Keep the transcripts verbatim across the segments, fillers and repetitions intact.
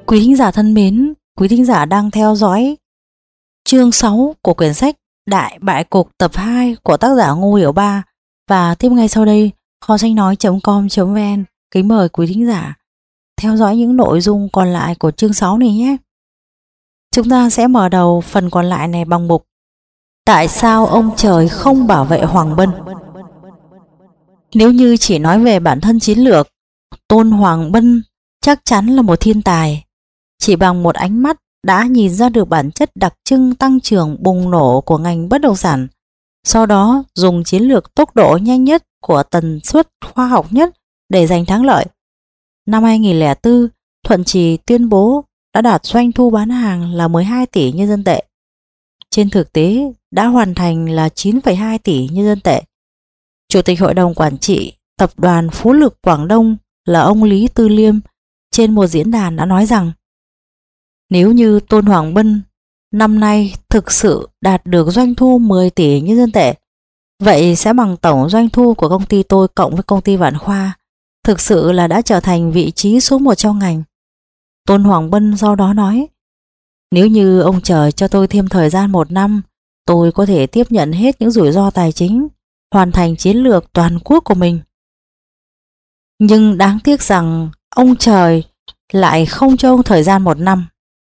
Quý thính giả thân mến, quý thính giả đang theo dõi chương sáu của quyển sách Đại Bại Cục tập hai của tác giả Ngô Hiểu Ba, và tiếp ngay sau đây kho sách nói chấm com chấm vn kính mời quý thính giả theo dõi những nội dung còn lại của chương sáu này nhé. Chúng ta sẽ mở đầu phần còn lại này bằng mục Tại sao ông trời không bảo vệ Hoàng Bân? Nếu như chỉ nói về bản thân chiến lược, Tôn Hoàng Bân chắc chắn là một thiên tài. Chỉ bằng một ánh mắt đã nhìn ra được bản chất đặc trưng tăng trưởng bùng nổ của ngành bất động sản. Sau đó dùng chiến lược tốc độ nhanh nhất của tần suất khoa học nhất để giành thắng lợi. Năm hai nghìn lẻ bốn, Thuận Trì tuyên bố đã đạt doanh thu bán hàng là mười hai tỷ nhân dân tệ. Trên thực tế đã hoàn thành là chín phẩy hai tỷ nhân dân tệ. Chủ tịch Hội đồng Quản trị Tập đoàn Phú Lực Quảng Đông là ông Lý Tư Liêm trên một diễn đàn đã nói rằng nếu như Tôn Hoàng Bân năm nay thực sự đạt được doanh thu mười tỷ nhân dân tệ, vậy sẽ bằng tổng doanh thu của công ty tôi cộng với công ty Vạn Khoa, thực sự là đã trở thành vị trí số một trong ngành. Tôn Hoàng Bân sau đó nói, nếu như ông trời cho tôi thêm thời gian một năm, tôi có thể tiếp nhận hết những rủi ro tài chính, hoàn thành chiến lược toàn quốc của mình. Nhưng đáng tiếc rằng ông trời lại không cho ông thời gian một năm.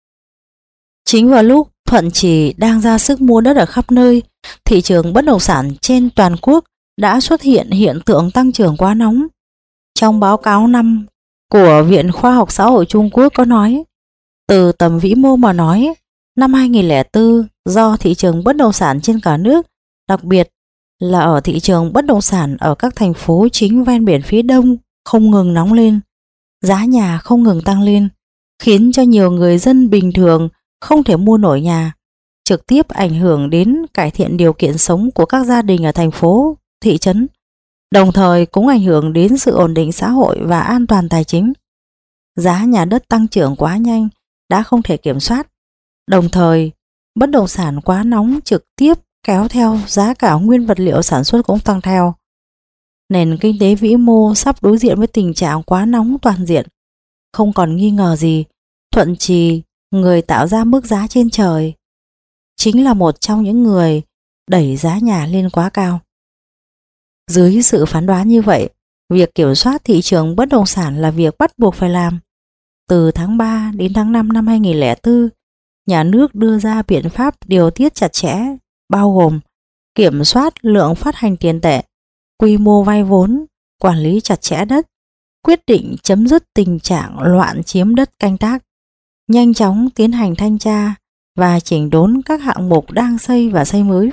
Chính vào lúc Thuận Trì đang ra sức mua đất ở khắp nơi, thị trường bất động sản trên toàn quốc đã xuất hiện hiện tượng tăng trưởng quá nóng. Trong báo cáo năm của Viện Khoa học Xã hội Trung Quốc có nói, từ tầm vĩ mô mà nói, năm hai nghìn lẻ bốn do thị trường bất động sản trên cả nước, đặc biệt là ở thị trường bất động sản ở các thành phố chính ven biển phía Đông không ngừng nóng lên, giá nhà không ngừng tăng lên, khiến cho nhiều người dân bình thường không thể mua nổi nhà, trực tiếp ảnh hưởng đến cải thiện điều kiện sống của các gia đình ở thành phố, thị trấn, đồng thời cũng ảnh hưởng đến sự ổn định xã hội và an toàn tài chính. Giá nhà đất tăng trưởng quá nhanh đã không thể kiểm soát, đồng thời bất động sản quá nóng trực tiếp kéo theo giá cả nguyên vật liệu sản xuất cũng tăng theo. Nền kinh tế vĩ mô sắp đối diện với tình trạng quá nóng toàn diện. Không còn nghi ngờ gì, Thuận Trì, người tạo ra mức giá trên trời, chính là một trong những người đẩy giá nhà lên quá cao. Dưới sự phán đoán như vậy, việc kiểm soát thị trường bất động sản là việc bắt buộc phải làm. Từ tháng ba đến tháng năm năm hai nghìn lẻ bốn, nhà nước đưa ra biện pháp điều tiết chặt chẽ, bao gồm kiểm soát lượng phát hành tiền tệ, quy mô vay vốn, quản lý chặt chẽ đất, quyết định chấm dứt tình trạng loạn chiếm đất canh tác, nhanh chóng tiến hành thanh tra và chỉnh đốn các hạng mục đang xây và xây mới,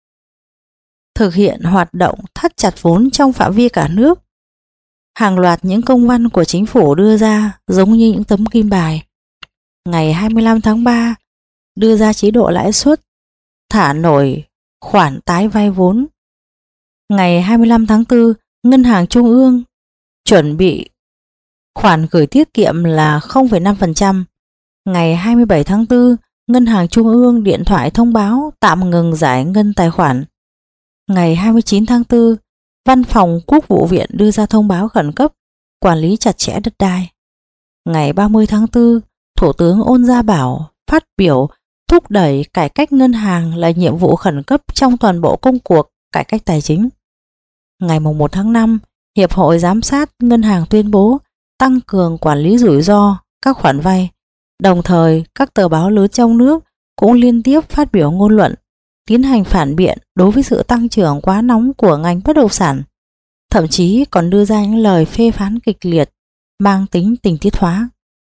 thực hiện hoạt động thắt chặt vốn trong phạm vi cả nước. Hàng loạt những công văn của chính phủ đưa ra giống như những tấm kim bài. Ngày hai mươi lăm tháng ba, đưa ra chế độ lãi suất, thả nổi khoản tái vay vốn. Ngày hai mươi lăm tháng tư, Ngân hàng Trung ương chuẩn bị khoản gửi tiết kiệm là không phẩy năm phần trăm. Ngày hai mươi bảy tháng tư, Ngân hàng Trung ương điện thoại thông báo tạm ngừng giải ngân tài khoản. Ngày hai mươi chín tháng tư, Văn phòng Quốc vụ viện đưa ra thông báo khẩn cấp quản lý chặt chẽ đất đai. Ngày ba mươi tháng tư, Thủ tướng Ôn Gia Bảo phát biểu thúc đẩy cải cách ngân hàng là nhiệm vụ khẩn cấp trong toàn bộ công cuộc cải cách tài chính. Ngày một tháng năm, Hiệp hội Giám sát Ngân hàng tuyên bố tăng cường quản lý rủi ro các khoản vay. Đồng thời, các tờ báo lớn trong nước cũng liên tiếp phát biểu ngôn luận, tiến hành phản biện đối với sự tăng trưởng quá nóng của ngành bất động sản, thậm chí còn đưa ra những lời phê phán kịch liệt, mang tính tình tiết hóa.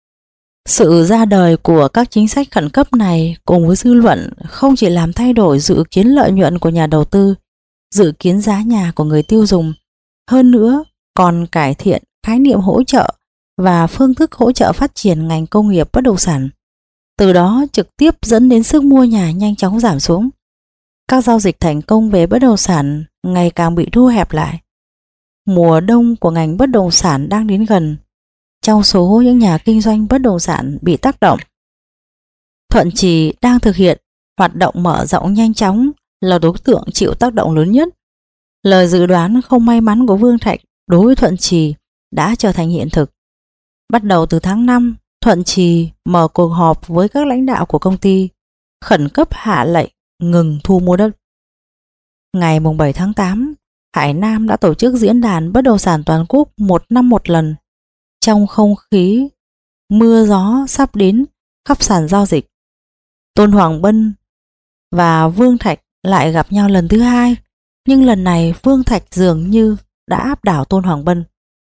Sự ra đời của các chính sách khẩn cấp này cùng với dư luận không chỉ làm thay đổi dự kiến lợi nhuận của nhà đầu tư, dự kiến giá nhà của người tiêu dùng, hơn nữa còn cải thiện khái niệm hỗ trợ và phương thức hỗ trợ phát triển ngành công nghiệp bất động sản. Từ đó trực tiếp dẫn đến sức mua nhà nhanh chóng giảm xuống. Các giao dịch thành công về bất động sản ngày càng bị thu hẹp lại. Mùa đông của ngành bất động sản đang đến gần. Trong số những nhà kinh doanh bất động sản bị tác động, Thuận Trì đang thực hiện hoạt động mở rộng nhanh chóng là đối tượng chịu tác động lớn nhất. Lời dự đoán không may mắn của Vương Thạch đối với Thuận Trì đã trở thành hiện thực. Bắt đầu từ tháng năm, Thuận Trì mở cuộc họp với các lãnh đạo của công ty, khẩn cấp hạ lệnh ngừng thu mua đất. Ngày bảy tháng tám, Hải Nam đã tổ chức diễn đàn bất động sản toàn quốc một năm một lần. Trong không khí mưa gió sắp đến khắp sàn giao dịch, Tôn Hoàng Bân và Vương Thạch lại gặp nhau lần thứ hai, nhưng lần này Vương Thạch dường như đã áp đảo Tôn Hoàng Bân.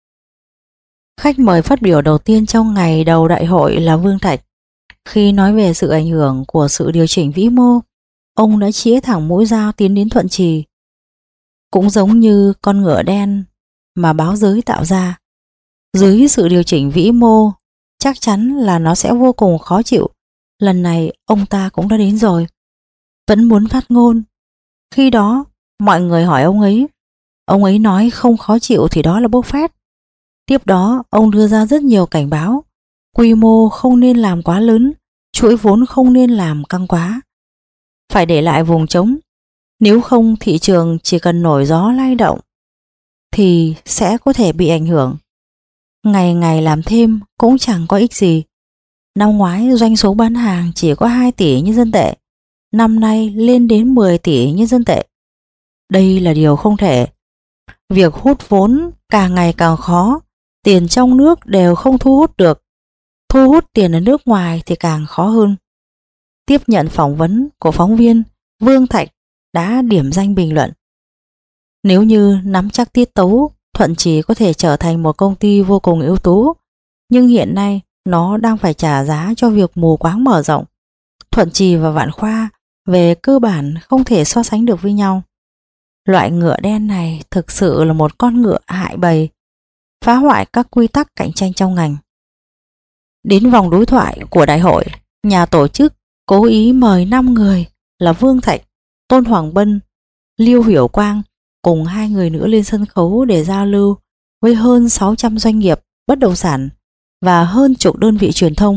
Khách mời phát biểu đầu tiên trong ngày đầu đại hội là Vương Thạch. Khi nói về sự ảnh hưởng của sự điều chỉnh vĩ mô, ông đã chĩa thẳng mũi dao tiến đến Thuận Trì. Cũng giống như con ngựa đen mà báo giới tạo ra, dưới sự điều chỉnh vĩ mô chắc chắn là nó sẽ vô cùng khó chịu. Lần này ông ta cũng đã đến rồi, vẫn muốn phát ngôn. Khi đó mọi người hỏi ông ấy, ông ấy nói không khó chịu thì đó là bốc phét. Tiếp đó ông đưa ra rất nhiều cảnh báo: quy mô không nên làm quá lớn, chuỗi vốn không nên làm căng quá, phải để lại vùng trống, nếu không thị trường chỉ cần nổi gió lay động thì sẽ có thể bị ảnh hưởng. Ngày ngày làm thêm cũng chẳng có ích gì. Năm ngoái doanh số bán hàng chỉ có hai tỷ nhân dân tệ, năm nay lên đến mười tỷ nhân dân tệ. Đây là điều không thể. Việc hút vốn càng ngày càng khó, tiền trong nước đều không thu hút được, thu hút tiền ở nước ngoài thì càng khó hơn. Tiếp nhận phỏng vấn của phóng viên, Vương Thạch đã điểm danh bình luận: nếu như nắm chắc tiết tấu, Thuận Trì có thể trở thành một công ty vô cùng ưu tú, nhưng hiện nay nó đang phải trả giá cho việc mù quáng mở rộng. Thuận Trì và Vạn Khoa về cơ bản không thể so sánh được với nhau. Loại ngựa đen này thực sự là một con ngựa hại bầy, phá hoại các quy tắc cạnh tranh trong ngành. Đến vòng đối thoại của đại hội, nhà tổ chức cố ý mời năm người là Vương Thạch, Tôn Hoàng Bân, Liêu Hiểu Quang cùng hai người nữa lên sân khấu để giao lưu với hơn sáu trăm doanh nghiệp bất động sản và hơn chục đơn vị truyền thông.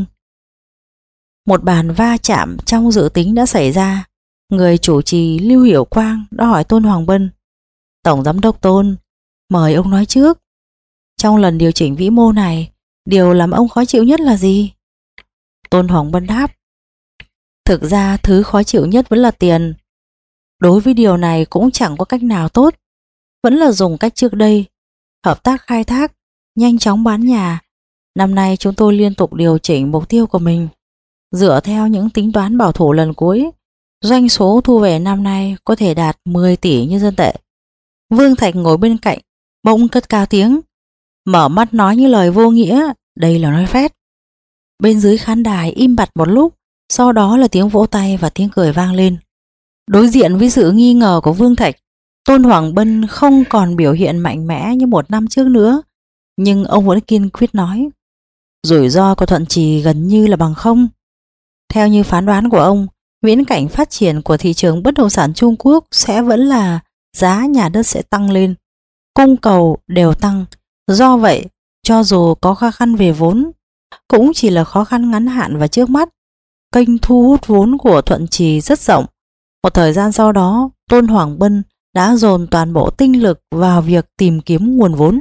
Một bàn va chạm trong dự tính đã xảy ra. Người chủ trì Liêu Hiểu Quang đã hỏi Tôn Hoàng Bân: Tổng giám đốc Tôn, mời ông nói trước. Trong lần điều chỉnh vĩ mô này, điều làm ông khó chịu nhất là gì? Tôn Hoàng Bân đáp: thực ra thứ khó chịu nhất vẫn là tiền. Đối với điều này cũng chẳng có cách nào tốt, vẫn là dùng cách trước đây, hợp tác khai thác, nhanh chóng bán nhà. Năm nay chúng tôi liên tục điều chỉnh mục tiêu của mình. Dựa theo những tính toán bảo thủ lần cuối, doanh số thu về năm nay có thể đạt mười tỷ nhân dân tệ. Vương Thạch ngồi bên cạnh bỗng cất cao tiếng, mở mắt nói như lời vô nghĩa: đây là nói phét. Bên dưới khán đài im bặt một lúc, sau đó là tiếng vỗ tay và tiếng cười vang lên. Đối diện với sự nghi ngờ của Vương Thạch, Tôn Hoàng Bân không còn biểu hiện mạnh mẽ như một năm trước nữa, nhưng ông vẫn kiên quyết nói: rủi ro của Thuận Trì gần như là bằng không. Theo như phán đoán của ông, viễn cảnh phát triển của thị trường bất động sản Trung Quốc sẽ vẫn là giá nhà đất sẽ tăng lên, cung cầu đều tăng. Do vậy, cho dù có khó khăn về vốn, cũng chỉ là khó khăn ngắn hạn và trước mắt. Kênh thu hút vốn của Thuận Trì rất rộng. Một thời gian sau đó, Tôn Hoàng Bân đã dồn toàn bộ tinh lực vào việc tìm kiếm nguồn vốn.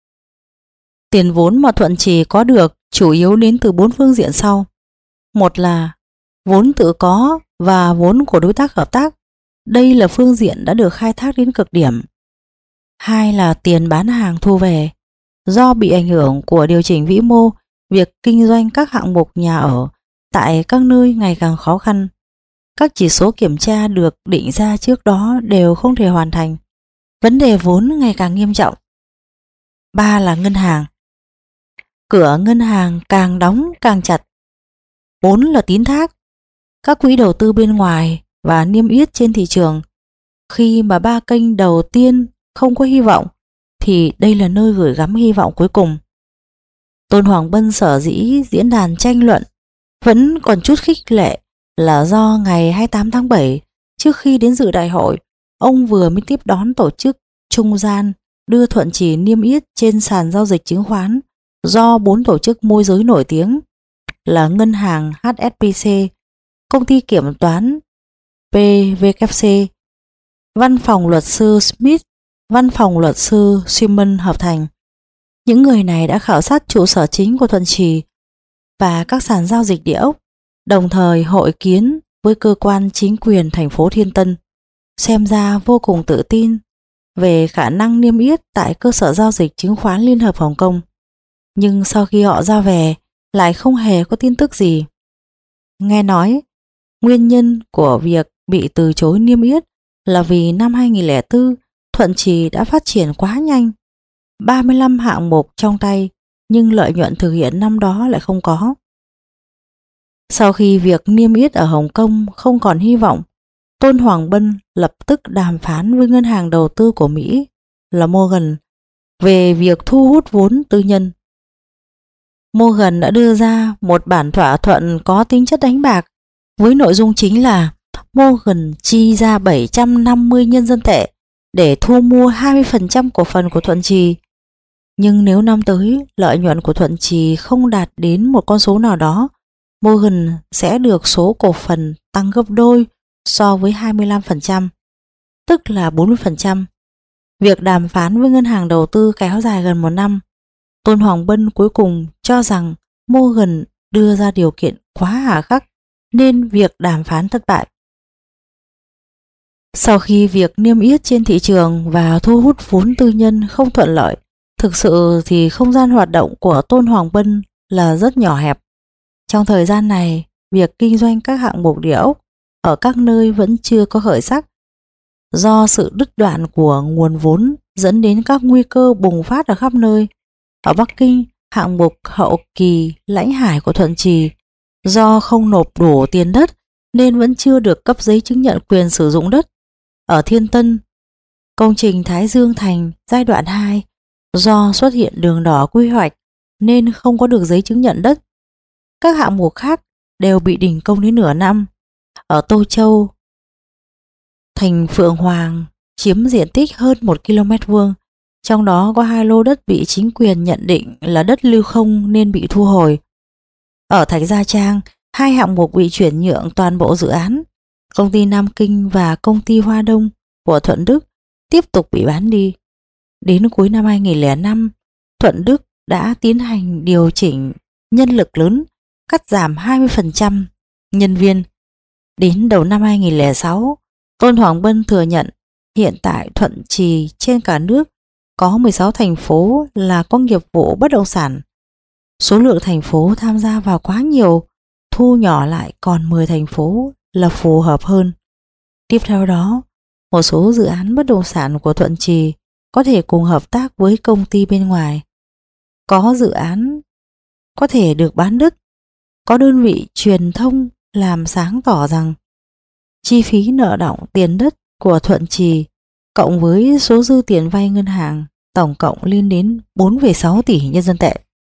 Tiền vốn mà Thuận Trì có được chủ yếu đến từ bốn phương diện sau. Một là vốn tự có và vốn của đối tác hợp tác. Đây là phương diện đã được khai thác đến cực điểm. Hai là tiền bán hàng thu về. Do bị ảnh hưởng của điều chỉnh vĩ mô, việc kinh doanh các hạng mục nhà ở tại các nơi ngày càng khó khăn. Các chỉ số kiểm tra được định ra trước đó đều không thể hoàn thành. Vấn đề vốn ngày càng nghiêm trọng. Ba là ngân hàng. Cửa ngân hàng càng đóng càng chặt. Bốn là tín thác. Các quỹ đầu tư bên ngoài và niêm yết trên thị trường. Khi mà ba kênh đầu tiên không có hy vọng, thì đây là nơi gửi gắm hy vọng cuối cùng. Tôn Hoàng Bân sở dĩ diễn đàn tranh luận vẫn còn chút khích lệ là do ngày hai mươi tám tháng bảy, trước khi đến dự đại hội, ông vừa mới tiếp đón tổ chức trung gian đưa Thuận Trì niêm yết trên sàn giao dịch chứng khoán do bốn tổ chức môi giới nổi tiếng là ngân hàng hát ét bê xê, công ty kiểm toán pê vê kép xê, văn phòng luật sư Smith, văn phòng luật sư Simon hợp thành. Những người này đã khảo sát trụ sở chính của Thuận Trì, và các sàn giao dịch địa ốc, đồng thời hội kiến với cơ quan chính quyền thành phố Thiên Tân, xem ra vô cùng tự tin về khả năng niêm yết tại cơ sở giao dịch chứng khoán Liên hợp Hồng Kông. Nhưng sau khi họ ra về lại không hề có tin tức gì. Nghe nói, nguyên nhân của việc bị từ chối niêm yết là vì năm hai nghìn lẻ bốn Thuận Trì đã phát triển quá nhanh, ba mươi lăm hạng mục trong tay, nhưng lợi nhuận thực hiện năm đó lại không có. Sau khi việc niêm yết ở Hồng Kông không còn hy vọng, Tôn Hoàng Bân lập tức đàm phán với ngân hàng đầu tư của Mỹ là Morgan về việc thu hút vốn tư nhân. Morgan đã đưa ra một bản thỏa thuận có tính chất đánh bạc, với nội dung chính là Morgan chi ra bảy trăm năm mươi nhân dân tệ để thu mua hai mươi phần trăm cổ phần của Thuận Trì. Nhưng nếu năm tới lợi nhuận của Thuận Trì không đạt đến một con số nào đó, Morgan sẽ được số cổ phần tăng gấp đôi so với hai mươi lăm phần trăm, tức là bốn mươi phần trăm. Việc đàm phán với ngân hàng đầu tư kéo dài gần một năm. Tôn Hoàng Bân cuối cùng cho rằng Morgan đưa ra điều kiện quá hà khắc nên việc đàm phán thất bại. Sau khi việc niêm yết trên thị trường và thu hút vốn tư nhân không thuận lợi, thực sự thì không gian hoạt động của Tôn Hoàng Bân là rất nhỏ hẹp. Trong thời gian này, việc kinh doanh các hạng mục địa ốc ở các nơi vẫn chưa có khởi sắc. Do sự đứt đoạn của nguồn vốn dẫn đến các nguy cơ bùng phát ở khắp nơi. Ở Bắc Kinh, hạng mục hậu kỳ Lãnh Hải của Thuận Trì do không nộp đủ tiền đất nên vẫn chưa được cấp giấy chứng nhận quyền sử dụng đất. Ở Thiên Tân, công trình Thái Dương Thành giai đoạn hai do xuất hiện đường đỏ quy hoạch nên không có được giấy chứng nhận đất. Các hạng mục khác đều bị đình công đến nửa năm. Ở Tô Châu, thành Phượng Hoàng chiếm diện tích hơn một ki lô mét vuông, trong đó có hai lô đất bị chính quyền nhận định là đất lưu không nên bị thu hồi. Ở Thạch Gia Trang, hai hạng mục bị chuyển nhượng toàn bộ dự án. Công ty Nam Kinh và công ty Hoa Đông của Thuận Đức tiếp tục bị bán đi. Đến cuối năm hai nghìn lẻ năm, Thuận Đức đã tiến hành điều chỉnh nhân lực lớn, cắt giảm hai mươi phần trăm nhân viên. Đến đầu năm hai nghìn lẻ sáu, Tôn Hoàng Bân thừa nhận hiện tại Thuận Trì trên cả nước có mười sáu thành phố là có nghiệp vụ bất động sản. Số lượng thành phố tham gia vào quá nhiều, thu nhỏ lại còn mười thành phố là phù hợp hơn. Tiếp theo đó, một số dự án bất động sản của Thuận Trì có thể cùng hợp tác với công ty bên ngoài. Có dự án có thể được bán đất. Có đơn vị truyền thông làm sáng tỏ rằng chi phí nợ đọng tiền đất của Thuận Trì cộng với số dư tiền vay ngân hàng tổng cộng lên đến bốn phẩy sáu tỷ nhân dân tệ.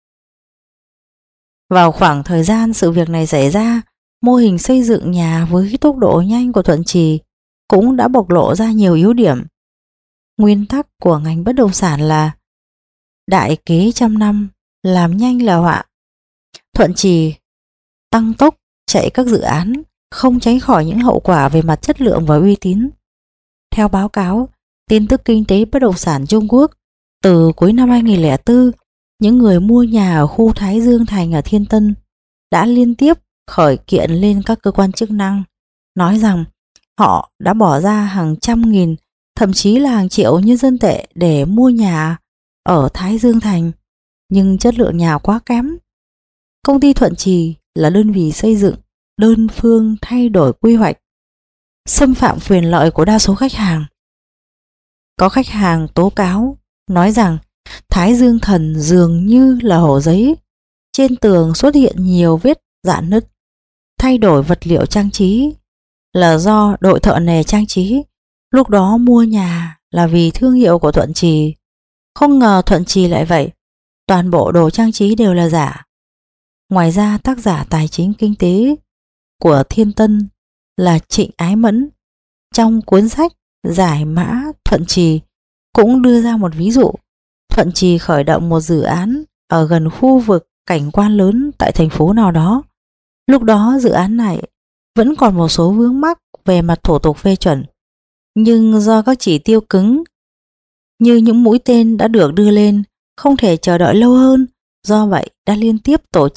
Vào khoảng thời gian sự việc này xảy ra, mô hình xây dựng nhà với tốc độ nhanh của Thuận Trì cũng đã bộc lộ ra nhiều yếu điểm. Nguyên tắc của ngành bất động sản là đại kế trăm năm, làm nhanh là họa. Thuận Trì tăng tốc chạy các dự án, không tránh khỏi những hậu quả về mặt chất lượng và uy tín. Theo báo cáo, tin tức kinh tế bất động sản Trung Quốc, từ cuối năm hai nghìn lẻ bốn, những người mua nhà ở khu Thái Dương Thành ở Thiên Tân đã liên tiếp khởi kiện lên các cơ quan chức năng, nói rằng họ đã bỏ ra hàng trăm nghìn, thậm chí là hàng triệu nhân dân tệ để mua nhà ở Thái Dương Thành, nhưng chất lượng nhà quá kém. Công ty Thuận Trì là đơn vị xây dựng đơn phương thay đổi quy hoạch, xâm phạm quyền lợi của đa số khách hàng. Có khách hàng tố cáo nói rằng Thái Dương Thần dường như là hổ giấy, trên tường xuất hiện nhiều vết rạn nứt. Thay đổi vật liệu trang trí là do đội thợ nề trang trí, lúc đó mua nhà là vì thương hiệu của Thuận Trì. Không ngờ Thuận Trì lại vậy, toàn bộ đồ trang trí đều là giả. Ngoài ra, tác giả tài chính kinh tế của Thiên Tân là Trịnh Ái Mẫn trong cuốn sách Giải mã Thuận Trì cũng đưa ra một ví dụ. Thuận Trì khởi động một dự án ở gần khu vực cảnh quan lớn tại thành phố nào đó. Lúc đó dự án này vẫn còn một số vướng mắc về mặt thủ tục phê chuẩn, nhưng do các chỉ tiêu cứng như những mũi tên đã được đưa lên, không thể chờ đợi lâu hơn, do vậy đã liên tiếp tổ chức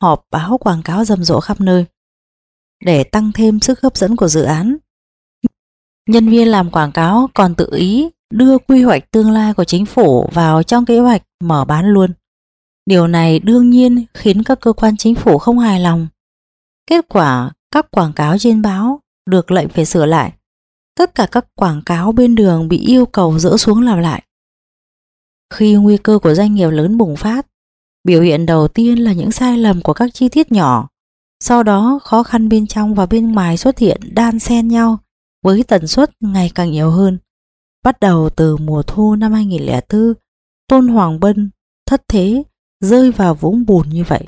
họp báo quảng cáo rầm rộ khắp nơi. Để tăng thêm sức hấp dẫn của dự án, nhân viên làm quảng cáo còn tự ý đưa quy hoạch tương lai của chính phủ vào trong kế hoạch mở bán luôn. Điều này đương nhiên khiến các cơ quan chính phủ không hài lòng. Kết quả, các quảng cáo trên báo được lệnh phải sửa lại. Tất cả các quảng cáo bên đường bị yêu cầu dỡ xuống làm lại. Khi nguy cơ của doanh nghiệp lớn bùng phát, biểu hiện đầu tiên là những sai lầm của các chi tiết nhỏ. Sau đó, khó khăn bên trong và bên ngoài xuất hiện đan xen nhau với tần suất ngày càng nhiều hơn. Bắt đầu từ mùa thu năm hai nghìn không trăm lẻ bốn, Tôn Hoàng Bân thất thế rơi vào vũng bùn như vậy.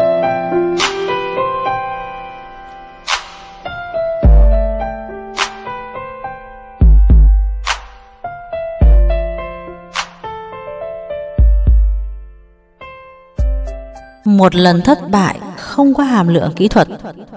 Một lần thất bại không có hàm lượng kỹ thuật.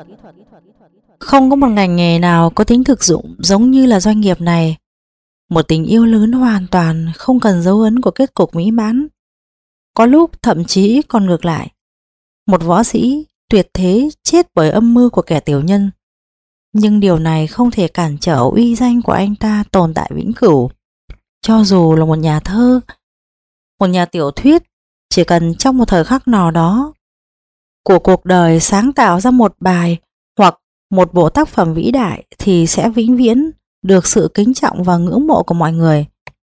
Không có một ngành nghề nào có tính thực dụng giống như là doanh nghiệp này. Một tình yêu lớn hoàn toàn không cần dấu ấn của kết cục mỹ mãn. Có lúc thậm chí còn ngược lại. Một võ sĩ tuyệt thế chết bởi âm mưu của kẻ tiểu nhân. Nhưng điều này không thể cản trở uy danh của anh ta tồn tại vĩnh cửu. Cho dù là một nhà thơ, một nhà tiểu thuyết, chỉ cần trong một thời khắc nào đó của cuộc đời sáng tạo ra một bài hoặc một bộ tác phẩm vĩ đại thì sẽ vĩnh viễn được sự kính trọng và ngưỡng mộ của mọi người.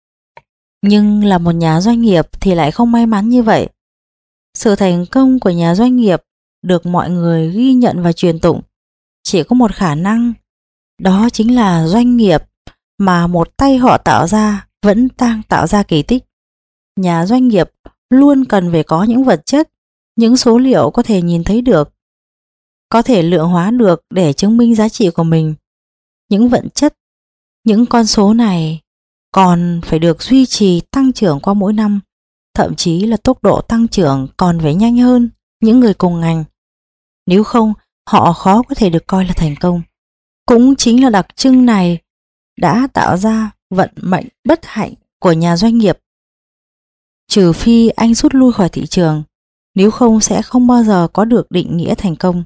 Nhưng là một nhà doanh nghiệp thì lại không may mắn như vậy. Sự thành công của nhà doanh nghiệp được mọi người ghi nhận và truyền tụng chỉ có một khả năng, đó chính là doanh nghiệp mà một tay họ tạo ra vẫn đang tạo ra kỳ tích. Nhà doanh nghiệp luôn cần phải có những vật chất, những số liệu có thể nhìn thấy được, có thể lượng hóa được để chứng minh giá trị của mình. Những vật chất, những con số này còn phải được duy trì tăng trưởng qua mỗi năm, thậm chí là tốc độ tăng trưởng còn phải nhanh hơn những người cùng ngành. Nếu không, họ khó có thể được coi là thành công. Cũng chính là đặc trưng này đã tạo ra vận mệnh bất hạnh của nhà doanh nghiệp. Trừ phi anh rút lui khỏi thị trường, nếu không sẽ không bao giờ có được định nghĩa thành công.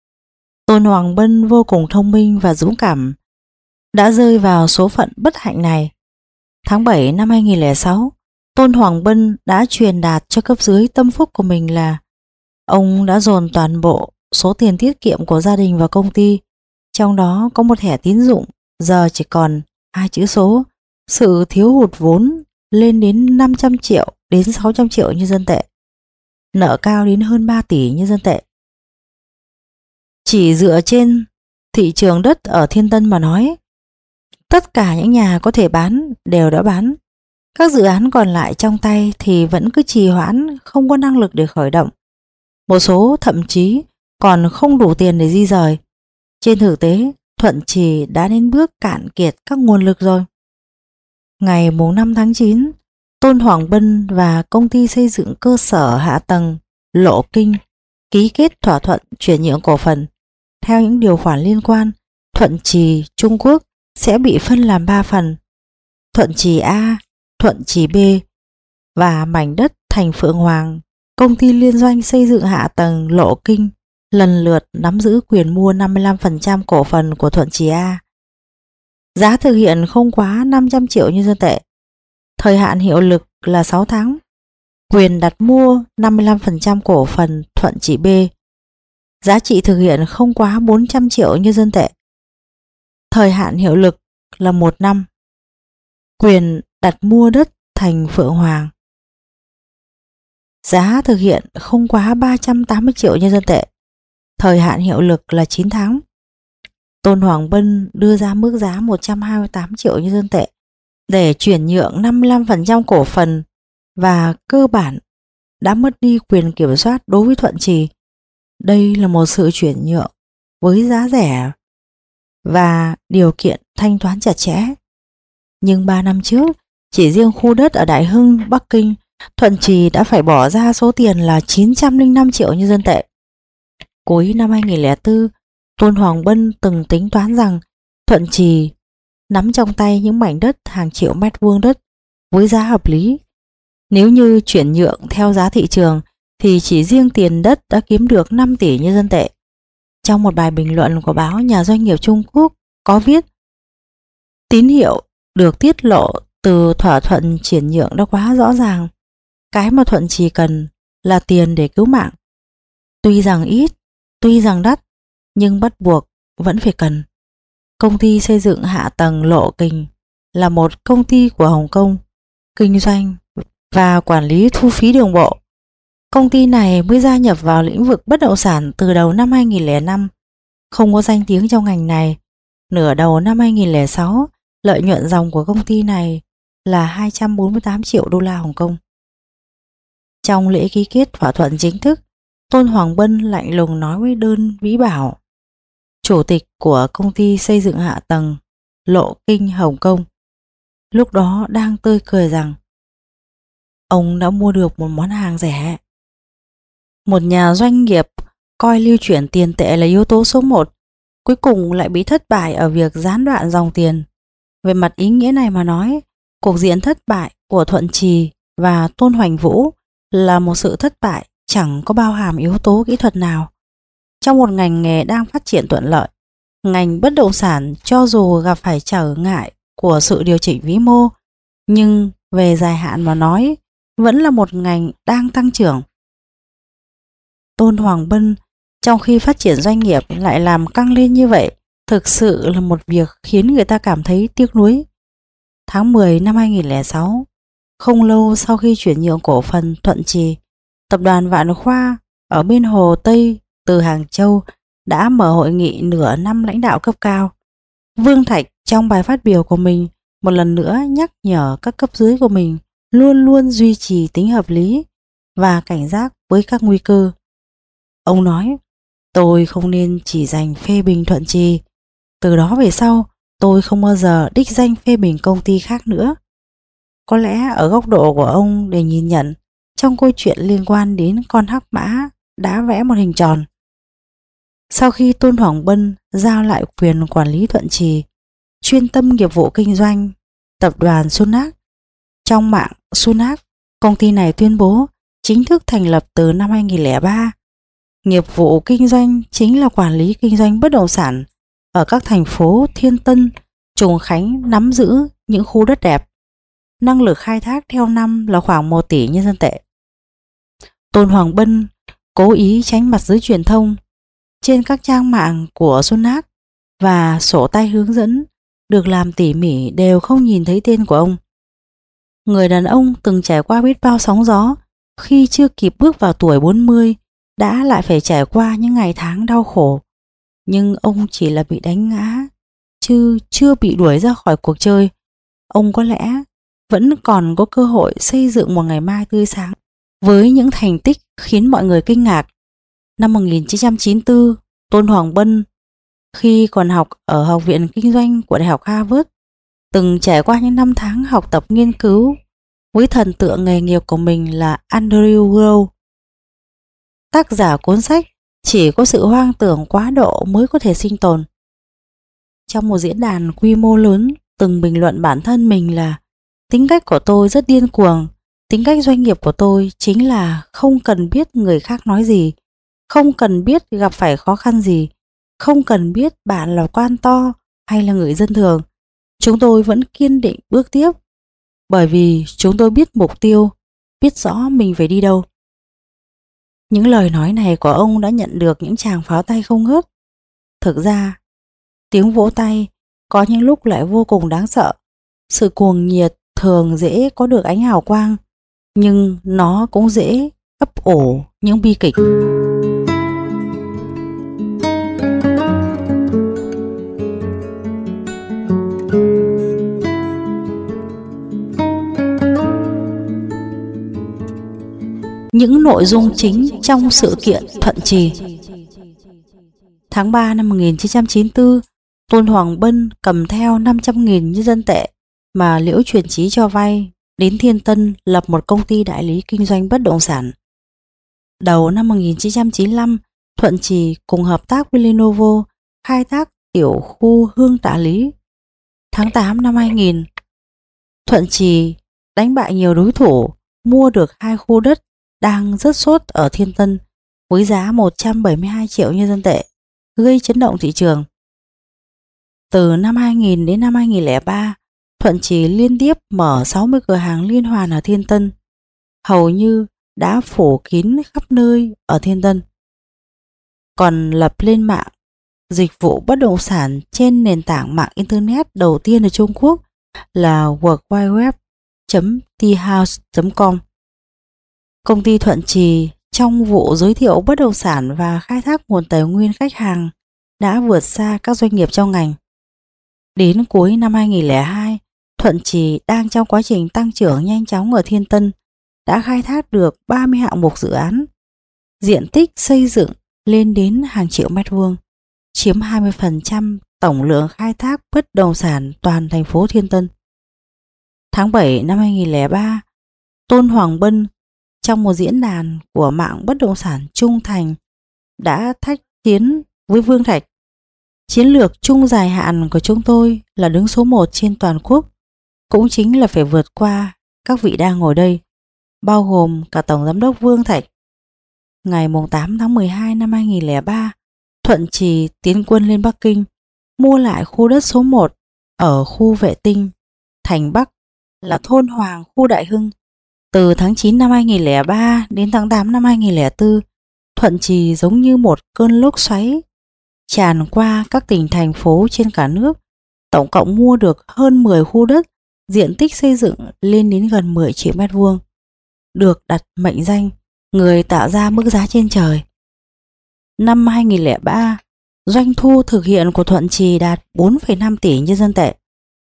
Tôn Hoàng Bân vô cùng thông minh và dũng cảm, đã rơi vào số phận bất hạnh này. Tháng bảy năm hai nghìn không trăm lẻ sáu, Tôn Hoàng Bân đã truyền đạt cho cấp dưới tâm phúc của mình là ông đã dồn toàn bộ số tiền tiết kiệm của gia đình vào công ty, trong đó có một thẻ tín dụng giờ chỉ còn hai chữ số. Sự thiếu hụt vốn lên đến năm trăm triệu đến sáu trăm triệu nhân dân tệ, nợ cao đến hơn ba tỷ nhân dân tệ. Chỉ dựa trên thị trường đất ở Thiên Tân mà nói, tất cả những nhà có thể bán đều đã bán. Các dự án còn lại trong tay thì vẫn cứ trì hoãn, không có năng lực để khởi động. Một số thậm chí còn không đủ tiền để di rời. Trên thực tế, Thuận Trì đã đến bước cạn kiệt các nguồn lực rồi. Ngày năm tháng chín, Tôn Hoàng Bân và công ty xây dựng cơ sở hạ tầng Lộ Kinh ký kết thỏa thuận chuyển nhượng cổ phần. Theo những điều khoản liên quan, Thuận Trì Trung Quốc sẽ bị phân làm ba phần: Thuận Trì A, Thuận Trì B và mảnh đất thành Phượng Hoàng. Công ty liên doanh xây dựng hạ tầng Lộ Kinh lần lượt nắm giữ quyền mua năm mươi lăm phần trăm cổ phần của Thuận Trì A. Giá thực hiện không quá năm trăm triệu nhân dân tệ. Thời hạn hiệu lực là sáu tháng. Quyền đặt mua năm mươi lăm phần trăm cổ phần Thuận Trì B. Giá trị thực hiện không quá bốn trăm triệu nhân dân tệ. Thời hạn hiệu lực là một năm. Quyền đặt mua đất thành Phượng Hoàng. Giá thực hiện không quá ba trăm tám mươi triệu nhân dân tệ. Thời hạn hiệu lực là chín tháng. Tôn Hoàng Bân đưa ra mức giá một trăm hai mươi tám triệu nhân dân tệ để chuyển nhượng năm mươi lăm phần trăm cổ phần và cơ bản đã mất đi quyền kiểm soát đối với Thuận Trì. Đây là một sự chuyển nhượng với giá rẻ và điều kiện thanh toán chặt chẽ. Nhưng ba năm trước, chỉ riêng khu đất ở Đại Hưng, Bắc Kinh, Thuận Trì đã phải bỏ ra số tiền là chín trăm lẻ năm triệu nhân dân tệ. Cuối năm hai nghìn không trăm lẻ bốn, Tôn Hoàng Bân từng tính toán rằng Thuận Trì nắm trong tay những mảnh đất hàng triệu mét vuông đất với giá hợp lý. Nếu như chuyển nhượng theo giá thị trường thì chỉ riêng tiền đất đã kiếm được năm tỷ nhân dân tệ. Trong một bài bình luận của báo Nhà Doanh nghiệp Trung Quốc có viết: tín hiệu được tiết lộ từ thỏa thuận chuyển nhượng đã quá rõ ràng. Cái mà Thuận Trì cần là tiền để cứu mạng. Tuy rằng ít, tuy rằng đắt, nhưng bắt buộc vẫn phải cần. Công ty xây dựng hạ tầng Lộ Kình là một công ty của Hồng Kông, kinh doanh và quản lý thu phí đường bộ. Công ty này mới gia nhập vào lĩnh vực bất động sản từ đầu năm hai nghìn không trăm lẻ năm, không có danh tiếng trong ngành này. Nửa đầu năm hai nghìn không trăm lẻ sáu, lợi nhuận dòng của công ty này là hai trăm bốn mươi tám triệu đô la Hồng Kông. Trong lễ ký kết thỏa thuận chính thức, Tôn Hoàng Bân lạnh lùng nói với Đơn Vĩ Bảo, chủ tịch của công ty xây dựng hạ tầng Lộ Kinh Hồng Kông, lúc đó đang tươi cười rằng ông đã mua được một món hàng rẻ. Một nhà doanh nghiệp coi lưu chuyển tiền tệ là yếu tố số một, cuối cùng lại bị thất bại ở việc gián đoạn dòng tiền. Về mặt ý nghĩa này mà nói, cuộc diện thất bại của Thuận Trì và Tôn Hoành Vũ là một sự thất bại chẳng có bao hàm yếu tố kỹ thuật nào. Trong một ngành nghề đang phát triển thuận lợi, ngành bất động sản cho dù gặp phải trở ngại của sự điều chỉnh vĩ mô, nhưng về dài hạn mà nói, vẫn là một ngành đang tăng trưởng. Tôn Hoàng Bân trong khi phát triển doanh nghiệp lại làm căng lên như vậy, thực sự là một việc khiến người ta cảm thấy tiếc nuối. Tháng mười năm hai nghìn không trăm lẻ sáu, không lâu sau khi chuyển nhượng cổ phần Thuận Trì, tập đoàn Vạn Khoa ở bên Hồ Tây từ Hàng Châu đã mở hội nghị nửa năm lãnh đạo cấp cao. Vương Thạch trong bài phát biểu của mình một lần nữa nhắc nhở các cấp dưới của mình luôn luôn duy trì tính hợp lý và cảnh giác với các nguy cơ. Ông nói, tôi không nên chỉ dành phê bình Thuận Trì. Từ đó về sau, tôi không bao giờ đích danh phê bình công ty khác nữa. Có lẽ ở góc độ của ông để nhìn nhận, trong câu chuyện liên quan đến con hắc mã đã vẽ một hình tròn. Sau khi Tôn Hoàng Bân giao lại quyền quản lý Thuận Trì, chuyên tâm nghiệp vụ kinh doanh, tập đoàn Sunac, trong mạng Sunac, công ty này tuyên bố chính thức thành lập từ năm hai nghìn không trăm lẻ ba. Nghiệp vụ kinh doanh chính là quản lý kinh doanh bất động sản ở các thành phố Thiên Tân, Trùng Khánh nắm giữ những khu đất đẹp. Năng lực khai thác theo năm là khoảng một tỷ nhân dân tệ. Tôn Hoàng Bân cố ý tránh mặt giới truyền thông. Trên các trang mạng của Sunac và sổ tay hướng dẫn được làm tỉ mỉ đều không nhìn thấy tên của ông. Người đàn ông từng trải qua biết bao sóng gió, khi chưa kịp bước vào tuổi bốn mươi đã lại phải trải qua những ngày tháng đau khổ. Nhưng ông chỉ là bị đánh ngã, chứ chưa bị đuổi ra khỏi cuộc chơi. Ông có lẽ vẫn còn có cơ hội xây dựng một ngày mai tươi sáng với những thành tích khiến mọi người kinh ngạc. Năm một nghìn chín trăm chín mươi tư, Tôn Hoàng Bân khi còn học ở Học viện Kinh doanh của Đại học Harvard từng trải qua những năm tháng học tập nghiên cứu với thần tượng nghề nghiệp của mình là Andrew Grow. Tác giả cuốn sách chỉ có sự hoang tưởng quá độ mới có thể sinh tồn. Trong một diễn đàn quy mô lớn từng bình luận bản thân mình là tính cách của tôi rất điên cuồng, tính cách doanh nghiệp của tôi chính là không cần biết người khác nói gì, không cần biết gặp phải khó khăn gì, không cần biết bạn là quan to hay là người dân thường. Chúng tôi vẫn kiên định bước tiếp, bởi vì chúng tôi biết mục tiêu, biết rõ mình phải đi đâu. Những lời nói này của ông đã nhận được những tràng pháo tay không ngớt. Thực ra, tiếng vỗ tay có những lúc lại vô cùng đáng sợ. Sự cuồng nhiệt thường dễ có được ánh hào quang, nhưng nó cũng dễ ấp ổ những bi kịch. Những nội dung chính trong sự kiện Thuận Trì. Tháng ba năm một nghìn chín trăm chín mươi tư, Tôn Hoàng Bân cầm theo năm trăm nghìn nhân dân tệ mà Liễu Truyền Chí cho vay đến Thiên Tân lập một công ty đại lý kinh doanh bất động sản. Đầu năm một nghìn chín trăm chín mươi lăm, Thuận Trì cùng hợp tác với Lenovo khai thác tiểu khu Hương Tạ Lý. Tháng tám năm hai nghìn, Thuận Trì đánh bại nhiều đối thủ, mua được hai khu đất đang rất sốt ở Thiên Tân với giá một trăm bảy mươi hai triệu nhân dân tệ, gây chấn động thị trường. Từ năm hai nghìn đến năm hai nghìn lẻ ba, Thuận Trì liên tiếp mở sáu mươi cửa hàng liên hoàn ở Thiên Tân, hầu như đã phủ kín khắp nơi ở Thiên Tân. Còn lập lên mạng dịch vụ bất động sản trên nền tảng mạng Internet đầu tiên ở Trung Quốc là world wide web chấm t house chấm com. Công ty Thuận Trì trong vụ giới thiệu bất động sản và khai thác nguồn tài nguyên khách hàng đã vượt xa các doanh nghiệp trong ngành. Đến cuối năm hai nghìn lẻ hai, Thuận Trì đang trong quá trình tăng trưởng nhanh chóng ở Thiên Tân, đã khai thác được ba mươi hạng mục dự án, diện tích xây dựng lên đến hàng triệu mét vuông, chiếm hai mươi phần trăm tổng lượng khai thác bất động sản toàn thành phố Thiên Tân. Tháng bảy năm hai nghìn lẻ ba, Tôn Hoàng Bân trong một diễn đàn của mạng bất động sản Trung Thành đã thách chiến với Vương Thạch. Chiến lược chung dài hạn của chúng tôi là đứng số một trên toàn quốc, cũng chính là phải vượt qua các vị đang ngồi đây, bao gồm cả Tổng Giám đốc Vương Thạch. Ngày tám tháng mười hai năm hai nghìn lẻ ba, Thuận Trì tiến quân lên Bắc Kinh, mua lại khu đất số một ở khu Vệ Tinh, thành Bắc là thôn Hoàng, khu Đại Hưng. Từ tháng chín năm hai nghìn lẻ ba đến tháng tám năm hai nghìn lẻ bốn, Thuận Trì giống như một cơn lốc xoáy tràn qua các tỉnh thành phố trên cả nước, tổng cộng mua được hơn mười khu đất, diện tích xây dựng lên đến gần mười triệu mét vuông, được đặt mệnh danh người tạo ra mức giá trên trời. Năm hai nghìn lẻ ba, doanh thu thực hiện của Thuận Trì đạt bốn phẩy năm tỷ nhân dân tệ.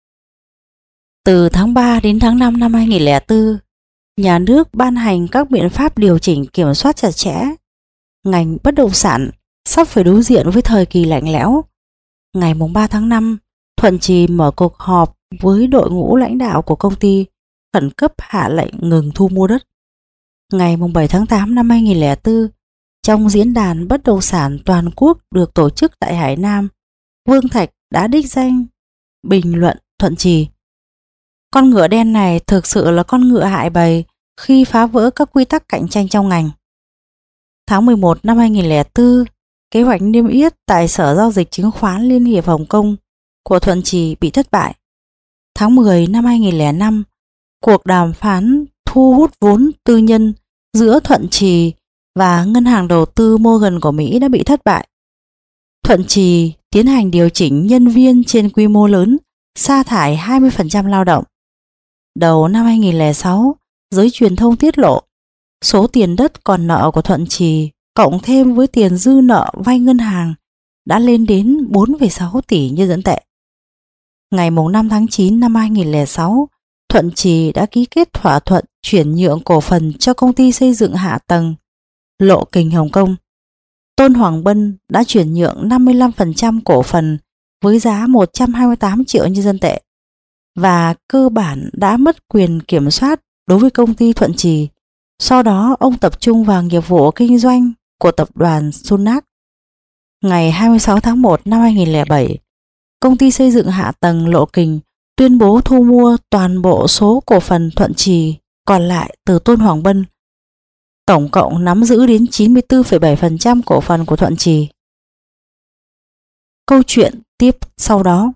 Từ tháng ba đến tháng năm năm hai nghìn lẻ bốn, nhà nước ban hành các biện pháp điều chỉnh kiểm soát chặt chẽ. Ngành bất động sản sắp phải đối diện với thời kỳ lạnh lẽo. Ngày ba tháng năm, Thuận Trì mở cuộc họp với đội ngũ lãnh đạo của công ty, khẩn cấp hạ lệnh ngừng thu mua đất. Ngày bảy tháng tám năm hai nghìn lẻ bốn, trong diễn đàn bất động sản toàn quốc được tổ chức tại Hải Nam, Vương Thạch đã đích danh bình luận Thuận Trì: con ngựa đen này thực sự là con ngựa hại bầy khi phá vỡ các quy tắc cạnh tranh trong ngành. Tháng mười một năm hai nghìn lẻ bốn, kế hoạch niêm yết tại Sở Giao dịch Chứng khoán Liên hiệp Hồng Kông của Thuận Trì bị thất bại. Tháng mười năm hai nghìn lẻ năm, cuộc đàm phán thu hút vốn tư nhân giữa Thuận Trì và ngân hàng đầu tư Morgan của Mỹ đã bị thất bại. Thuận Trì tiến hành điều chỉnh nhân viên trên quy mô lớn, sa thải hai mươi phần trăm lao động. Đầu năm hai nghìn lẻ sáu, giới truyền thông tiết lộ số tiền đất còn nợ của Thuận Trì cộng thêm với tiền dư nợ vay ngân hàng đã lên đến bốn phẩy sáu tỷ nhân dân tệ. Ngày năm tháng chín năm hai nghìn lẻ sáu, Thuận Trì đã ký kết thỏa thuận chuyển nhượng cổ phần cho công ty xây dựng hạ tầng Lộ Kình Hồng Kông. Tôn Hoàng Bân đã chuyển nhượng năm mươi lăm phần trăm cổ phần với giá một trăm hai mươi tám triệu nhân dân tệ và cơ bản đã mất quyền kiểm soát đối với công ty Thuận Trì. Sau đó ông tập trung vào nghiệp vụ kinh doanh của tập đoàn Sunac. Ngày hai mươi sáu tháng một năm hai nghìn lẻ bảy, công ty xây dựng hạ tầng Lộ Kình tuyên bố thu mua toàn bộ số cổ phần Thuận Trì còn lại từ Tôn Hoàng Bân, tổng cộng nắm giữ đến chín mươi tư phẩy bảy phần trăm cổ phần của Thuận Trì. Câu chuyện tiếp sau đó.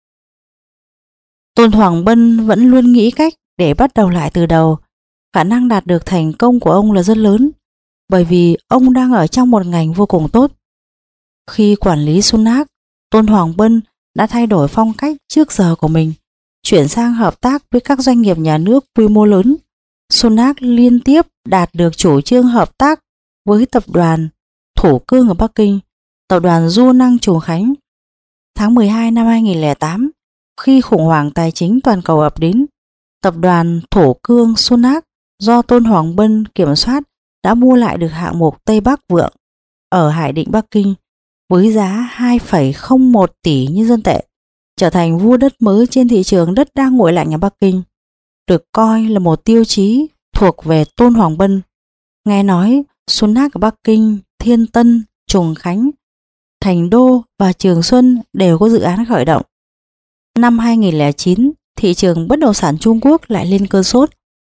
Tôn Hoàng Bân vẫn luôn nghĩ cách để bắt đầu lại từ đầu. Khả năng đạt được thành công của ông là rất lớn, bởi vì ông đang ở trong một ngành vô cùng tốt. Khi quản lý Sunac, Tôn Hoàng Bân đã thay đổi phong cách trước giờ của mình, chuyển sang hợp tác với các doanh nghiệp nhà nước quy mô lớn. Sunac liên tiếp đạt được chủ trương hợp tác với tập đoàn Thủ Cương ở Bắc Kinh, tập đoàn Du Năng Trùng Khánh. Tháng mười hai năm hai nghìn lẻ tám, khi khủng hoảng tài chính toàn cầu ập đến, tập đoàn Thủ Cương Sunac do Tôn Hoàng Bân kiểm soát đã mua lại được hạng mục Tây Bắc Vượng ở Hải Định, Bắc Kinh với giá hai phẩy không một tỷ nhân dân tệ, trở thành vua đất mới trên thị trường đất đang nguội lạnh ở Bắc Kinh, được coi là một tiêu chí thuộc về Tôn Hoàng Bân. Nghe nói Sunac ở Bắc Kinh, Thiên Tân, Trùng Khánh, Thành Đô và Trường Xuân đều có dự án khởi động. Năm hai nghìn lẻ chín, thị trường bất động sản Trung Quốc lại lên cơn sốt.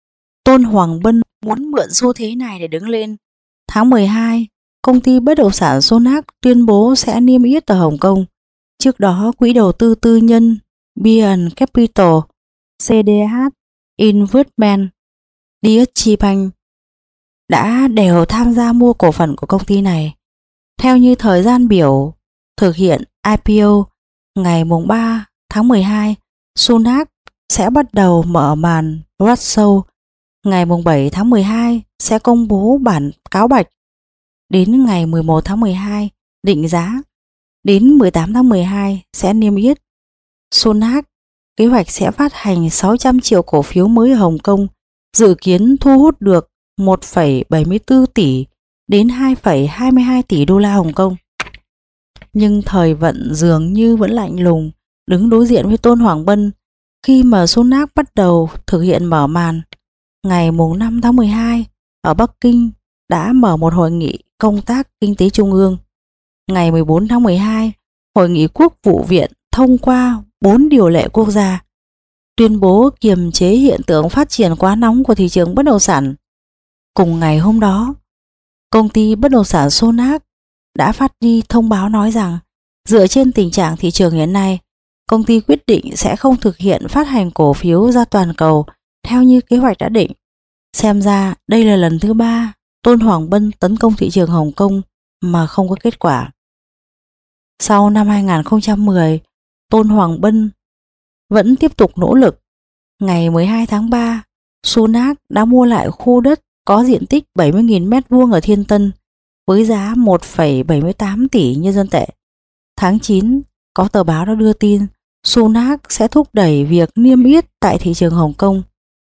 Tôn Hoàng Bân muốn mượn xu thế này để đứng lên. Tháng mười hai, công ty bất động sản Sonac tuyên bố sẽ niêm yết ở Hồng Kông. Trước đó, quỹ đầu tư tư nhân Bain Capital, xê đê hát Investment, đê ét giê Bank đã đều tham gia mua cổ phần của công ty này. Theo như thời gian biểu thực hiện i pê o, ngày ba tháng mười hai, Sonac sẽ bắt đầu mở màn roadshow. Ngày bảy tháng mười hai sẽ công bố bản cáo bạch. Đến ngày mười một tháng mười hai định giá. Đến mười tám tháng mười hai sẽ niêm yết. Sonac kế hoạch sẽ phát hành sáu trăm triệu cổ phiếu mới ở Hồng Kông, dự kiến thu hút được một phẩy bảy mươi tư tỷ đến hai phẩy hai mươi hai tỷ đô la Hồng Kông. Nhưng thời vận dường như vẫn lạnh lùng đứng đối diện với Tôn Hoàng Bân khi mà Sonac bắt đầu thực hiện mở màn. Ngày năm tháng mười hai ở Bắc Kinh đã mở một hội nghị công tác kinh tế trung ương. Ngày mười bốn tháng mười hai, Hội nghị Quốc vụ viện thông qua bốn điều lệ quốc gia, tuyên bố kiềm chế hiện tượng phát triển quá nóng của thị trường bất động sản. Cùng ngày hôm đó, công ty bất động sản Sonac đã phát đi thông báo nói rằng dựa trên tình trạng thị trường hiện nay, công ty quyết định sẽ không thực hiện phát hành cổ phiếu ra toàn cầu theo như kế hoạch đã định. Xem ra đây là lần thứ ba Tôn Hoàng Bân tấn công thị trường Hồng Kông mà không có kết quả. Sau năm hai nghìn không trăm mười, Tôn Hoàng Bân vẫn tiếp tục nỗ lực. Ngày mười hai tháng ba, Sonac đã mua lại khu đất có diện tích bảy mươi nghìn mét vuông ở Thiên Tân với giá một phẩy bảy mươi tám tỷ nhân dân tệ. Tháng chín, có tờ báo đã đưa tin Sonac sẽ thúc đẩy việc niêm yết tại thị trường Hồng Kông.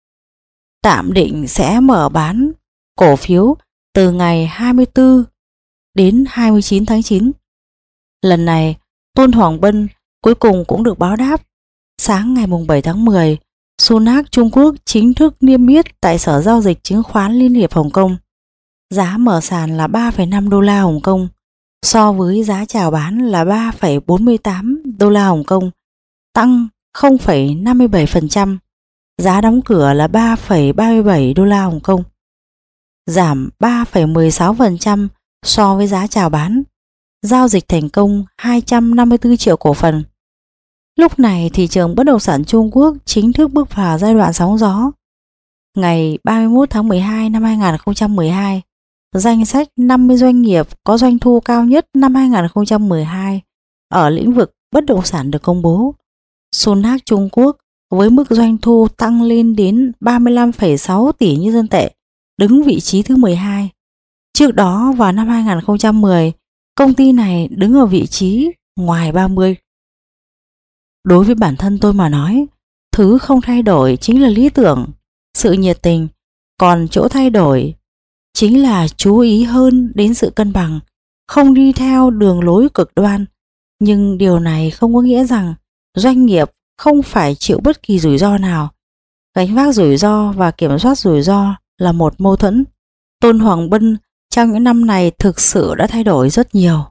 Tạm định sẽ mở bán cổ phiếu từ ngày hai mươi tư đến hai mươi chín tháng chín. Lần này, Tôn Hoàng Bân cuối cùng cũng được báo đáp. Sáng ngày bảy tháng mười, Sonac Trung Quốc chính thức niêm yết tại Sở Giao dịch Chứng khoán Liên hiệp Hồng Kông. Giá mở sàn là ba phẩy năm đô la Hồng Kông, so với giá chào bán là ba phẩy bốn mươi tám đô la Hồng Kông, tăng không phẩy năm mươi bảy phần trăm. Giá đóng cửa là ba phẩy ba mươi bảy đô la Hồng Kông, giảm ba phẩy mười sáu phần trăm so với giá chào bán. Giao dịch thành công hai trăm năm mươi tư triệu cổ phần. Lúc này thị trường bất động sản Trung Quốc chính thức bước vào giai đoạn sóng gió. Ngày ba mươi mốt tháng mười hai năm hai nghìn không trăm mười hai, danh sách năm mươi doanh nghiệp có doanh thu cao nhất năm hai nghìn không trăm mười hai ở lĩnh vực bất động sản được công bố. Sonac Trung Quốc với mức doanh thu tăng lên đến ba mươi lăm phẩy sáu tỷ nhân dân tệ, đứng vị trí thứ mười hai. Trước đó vào năm hai nghìn không trăm mười, công ty này đứng ở vị trí ngoài ba mươi. Đối với bản thân tôi mà nói, thứ không thay đổi chính là lý tưởng, sự nhiệt tình, còn chỗ thay đổi chính là chú ý hơn đến sự cân bằng, không đi theo đường lối cực đoan. Nhưng điều này không có nghĩa rằng doanh nghiệp không phải chịu bất kỳ rủi ro nào. Gánh vác rủi ro và kiểm soát rủi ro là một mâu thuẫn. Tôn Hoàng Bân trong những năm này thực sự đã thay đổi rất nhiều.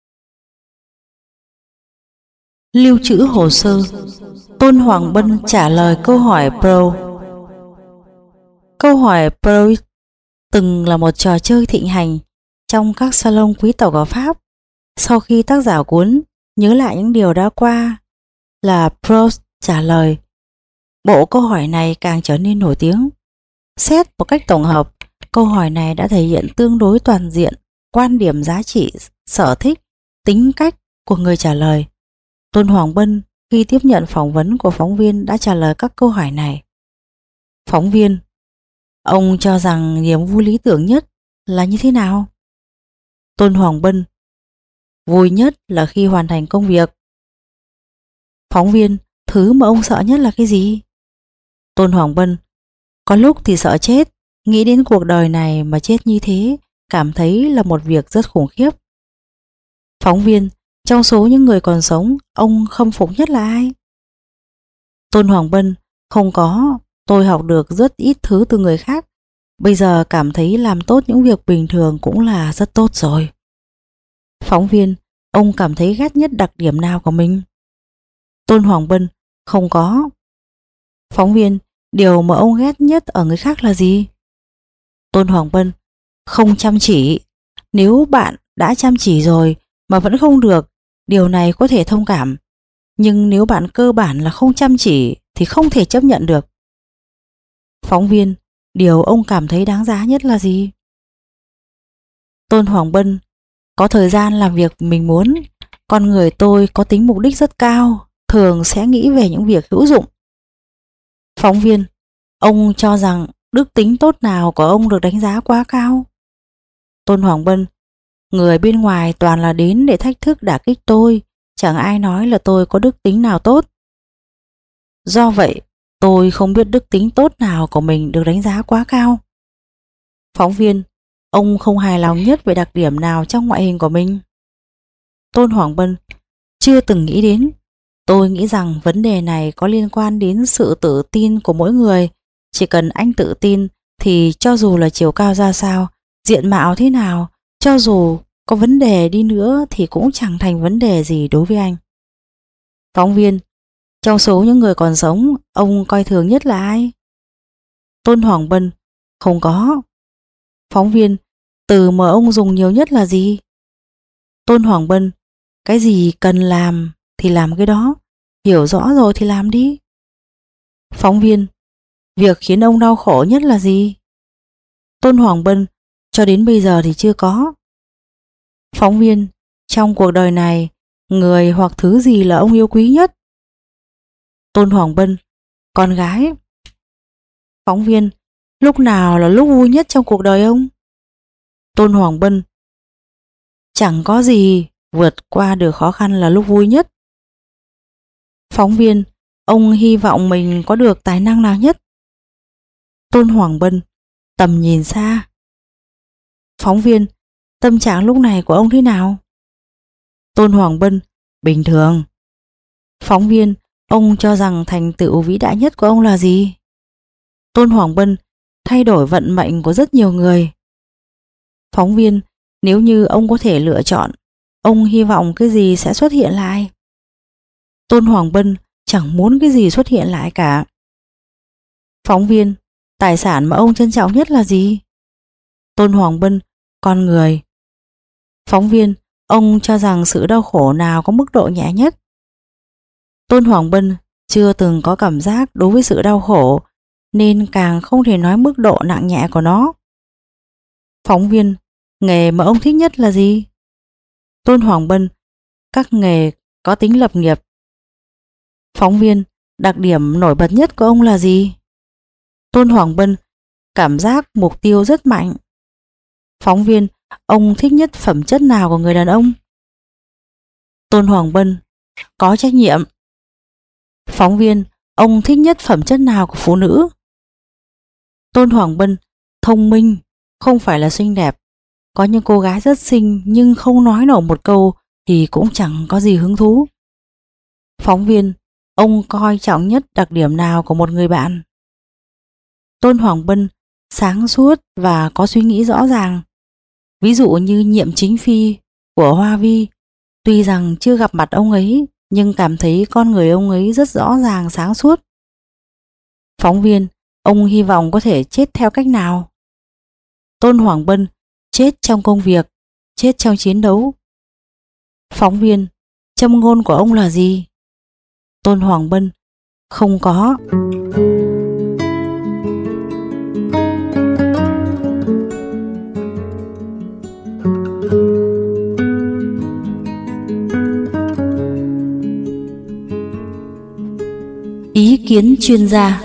Lưu trữ hồ sơ. Tôn Hoàng Bân trả lời câu hỏi Pro. Câu hỏi Pro từng là một trò chơi thịnh hành trong các salon quý tộc ở Pháp. Sau khi tác giả cuốn nhớ lại những điều đã qua là Proust trả lời, bộ câu hỏi này càng trở nên nổi tiếng. Xét một cách tổng hợp, câu hỏi này đã thể hiện tương đối toàn diện quan điểm, giá trị, sở thích, tính cách của người trả lời. Tôn Hoàng Bân khi tiếp nhận phỏng vấn của phóng viên đã trả lời các câu hỏi này. Phóng viên: ông cho rằng niềm vui lý tưởng nhất là như thế nào? Tôn Hoàng Bân: vui nhất là khi hoàn thành công việc. Phóng viên: thứ mà ông sợ nhất là cái gì? Tôn Hoàng Bân: có lúc thì sợ chết, nghĩ đến cuộc đời này mà chết như thế, cảm thấy là một việc rất khủng khiếp. Phóng viên: trong số những người còn sống, ông khâm phục nhất là ai? Tôn Hoàng Bân: không có, tôi học được rất ít thứ từ người khác. Bây giờ cảm thấy làm tốt những việc bình thường cũng là rất tốt rồi. Phóng viên: ông cảm thấy ghét nhất đặc điểm nào của mình? Tôn Hoàng Bân: không có. Phóng viên: Điều mà ông ghét nhất ở người khác là gì? Tôn Hoàng Bân: không chăm chỉ. Nếu bạn đã chăm chỉ rồi mà vẫn không được, điều này có thể thông cảm. Nhưng nếu bạn cơ bản là không chăm chỉ thì không thể chấp nhận được. Phóng viên: điều ông cảm thấy đáng giá nhất là gì? Tôn Hoàng Bân: có thời gian làm việc mình muốn. Con người tôi có tính mục đích rất cao, thường sẽ nghĩ về những việc hữu dụng. Phóng viên: ông cho rằng đức tính tốt nào của ông được đánh giá quá cao? Tôn Hoàng Bân: người bên ngoài toàn là đến để thách thức đả kích tôi, chẳng ai nói là tôi có đức tính nào tốt. Do vậy, tôi không biết đức tính tốt nào của mình được đánh giá quá cao. Phóng viên: ông không hài lòng nhất về đặc điểm nào trong ngoại hình của mình? Tôn Hoàng Bân: chưa từng nghĩ đến. Tôi nghĩ rằng vấn đề này có liên quan đến sự tự tin của mỗi người. Chỉ cần anh tự tin thì cho dù là chiều cao ra sao, diện mạo thế nào, cho dù có vấn đề đi nữa thì cũng chẳng thành vấn đề gì đối với anh. Phóng viên: trong số những người còn sống, ông coi thường nhất là ai? Tôn Hoàng Bân: không có. Phóng viên: từ mà ông dùng nhiều nhất là gì? Tôn Hoàng Bân: cái gì cần làm thì làm cái đó, hiểu rõ rồi thì làm đi. Phóng viên: việc khiến ông đau khổ nhất là gì? Tôn Hoàng Bân: cho đến bây giờ thì chưa có. Phóng viên: trong cuộc đời này, người hoặc thứ gì là ông yêu quý nhất? Tôn Hoàng Bân: con gái. Phóng viên: lúc nào là lúc vui nhất trong cuộc đời ông? Tôn Hoàng Bân: chẳng có gì vượt qua được khó khăn là lúc vui nhất. Phóng viên: ông hy vọng mình có được tài năng nào nhất? Tôn Hoàng Bân: tầm nhìn xa. Phóng viên: tâm trạng lúc này của ông thế nào? Tôn Hoàng Bân: bình thường. Phóng viên: ông cho rằng thành tựu vĩ đại nhất của ông là gì? Tôn Hoàng Bân: thay đổi vận mệnh của rất nhiều người. Phóng viên: nếu như ông có thể lựa chọn, ông hy vọng cái gì sẽ xuất hiện lại? Tôn Hoàng Bân: chẳng muốn cái gì xuất hiện lại cả. Phóng viên: tài sản mà ông trân trọng nhất là gì? Tôn Hoàng Bân: con người. Phóng viên: ông cho rằng sự đau khổ nào có mức độ nhẹ nhất? Tôn Hoàng Bân: chưa từng có cảm giác đối với sự đau khổ, nên càng không thể nói mức độ nặng nhẹ của nó. Phóng viên: nghề mà ông thích nhất là gì? Tôn Hoàng Bân: các nghề có tính lập nghiệp. Phóng viên: đặc điểm nổi bật nhất của ông là gì? Tôn Hoàng Bân: cảm giác mục tiêu rất mạnh. Phóng viên: ông thích nhất phẩm chất nào của người đàn ông? Tôn Hoàng Bân: có trách nhiệm. Phóng viên: ông thích nhất phẩm chất nào của phụ nữ? Tôn Hoàng Bân: thông minh, không phải là xinh đẹp. Có những cô gái rất xinh nhưng không nói nổi một câu thì cũng chẳng có gì hứng thú. Phóng viên: ông coi trọng nhất đặc điểm nào của một người bạn? Tôn Hoàng Bân: sáng suốt và có suy nghĩ rõ ràng. Ví dụ như Nhiệm Chính Phi của Hoa Vi, tuy rằng chưa gặp mặt ông ấy nhưng cảm thấy con người ông ấy rất rõ ràng sáng suốt. Phóng viên: ông hy vọng có thể chết theo cách nào? Tôn Hoàng Bân: chết trong công việc, chết trong chiến đấu. Phóng viên: châm ngôn của ông là gì? Tôn Hoàng Bân: không có. Ý kiến chuyên gia.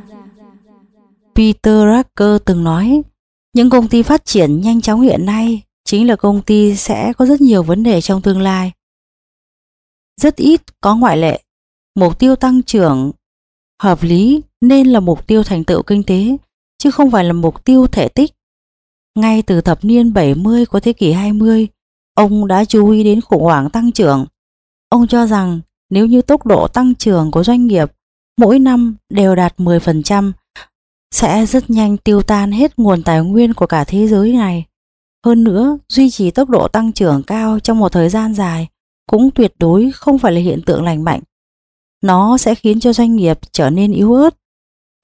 Peter Drucker từng nói, những công ty phát triển nhanh chóng hiện nay chính là công ty sẽ có rất nhiều vấn đề trong tương lai. Rất ít có ngoại lệ. Mục tiêu tăng trưởng hợp lý nên là mục tiêu thành tựu kinh tế, chứ không phải là mục tiêu thể tích. Ngay từ thập niên bảy mươi của thế kỷ hai mươi, ông đã chú ý đến khủng hoảng tăng trưởng. Ông cho rằng nếu như tốc độ tăng trưởng của doanh nghiệp mỗi năm đều đạt mười phần trăm, sẽ rất nhanh tiêu tan hết nguồn tài nguyên của cả thế giới này. Hơn nữa, duy trì tốc độ tăng trưởng cao trong một thời gian dài cũng tuyệt đối không phải là hiện tượng lành mạnh. Nó sẽ khiến cho doanh nghiệp trở nên yếu ớt.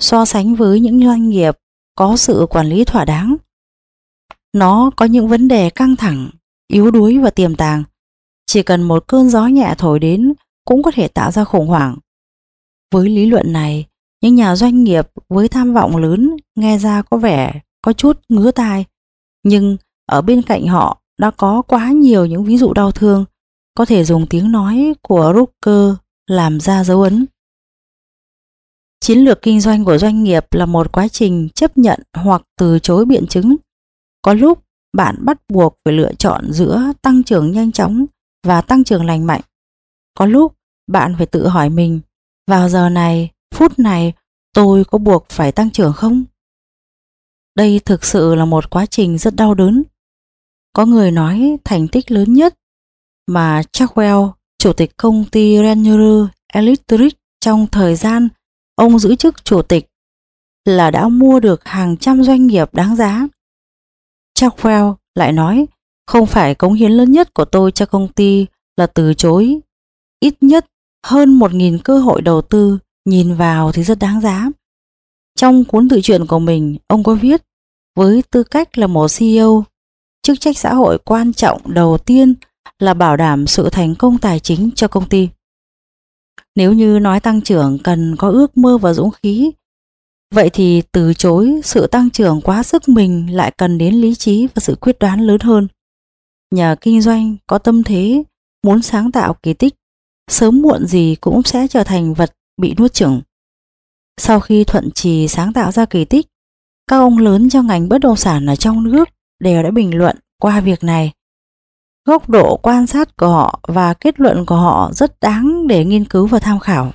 so sánh với những doanh nghiệp có sự quản lý thỏa đáng. Nó có những vấn đề căng thẳng, yếu đuối và tiềm tàng. Chỉ cần một cơn gió nhẹ thổi đến cũng có thể tạo ra khủng hoảng. Với lý luận này, những nhà doanh nghiệp với tham vọng lớn nghe ra có vẻ có chút ngứa tai, nhưng ở bên cạnh họ đã có quá nhiều những ví dụ đau thương, có thể dùng tiếng nói của Rucker làm ra dấu ấn. Chiến lược kinh doanh của doanh nghiệp là một quá trình chấp nhận hoặc từ chối biện chứng. Có lúc bạn bắt buộc phải lựa chọn giữa tăng trưởng nhanh chóng và tăng trưởng lành mạnh. Có lúc bạn phải tự hỏi mình, vào giờ này, phút này tôi có buộc phải tăng trưởng không? Đây thực sự là một quá trình rất đau đớn. Có người nói thành tích lớn nhất mà Chartwell, chủ tịch công ty General Electric trong thời gian ông giữ chức chủ tịch, là đã mua được hàng trăm doanh nghiệp đáng giá. Chartwell lại nói, không phải cống hiến lớn nhất của tôi cho công ty là từ chối ít nhất hơn một nghìn cơ hội đầu tư, nhìn vào thì rất đáng giá. Trong cuốn tự truyện của mình, ông có viết, với tư cách là một xê e ô, chức trách xã hội quan trọng đầu tiên là bảo đảm sự thành công tài chính cho công ty. Nếu như nói tăng trưởng cần có ước mơ và dũng khí, vậy thì từ chối sự tăng trưởng quá sức mình lại cần đến lý trí và sự quyết đoán lớn hơn. Nhà kinh doanh có tâm thế muốn sáng tạo kỳ tích, sớm muộn gì cũng sẽ trở thành vật bị nuốt chửng. Sau khi Thuận Trì sáng tạo ra kỳ tích, các ông lớn trong ngành bất động sản ở trong nước đều đã bình luận qua việc này. Góc độ quan sát của họ và kết luận của họ rất đáng để nghiên cứu và tham khảo.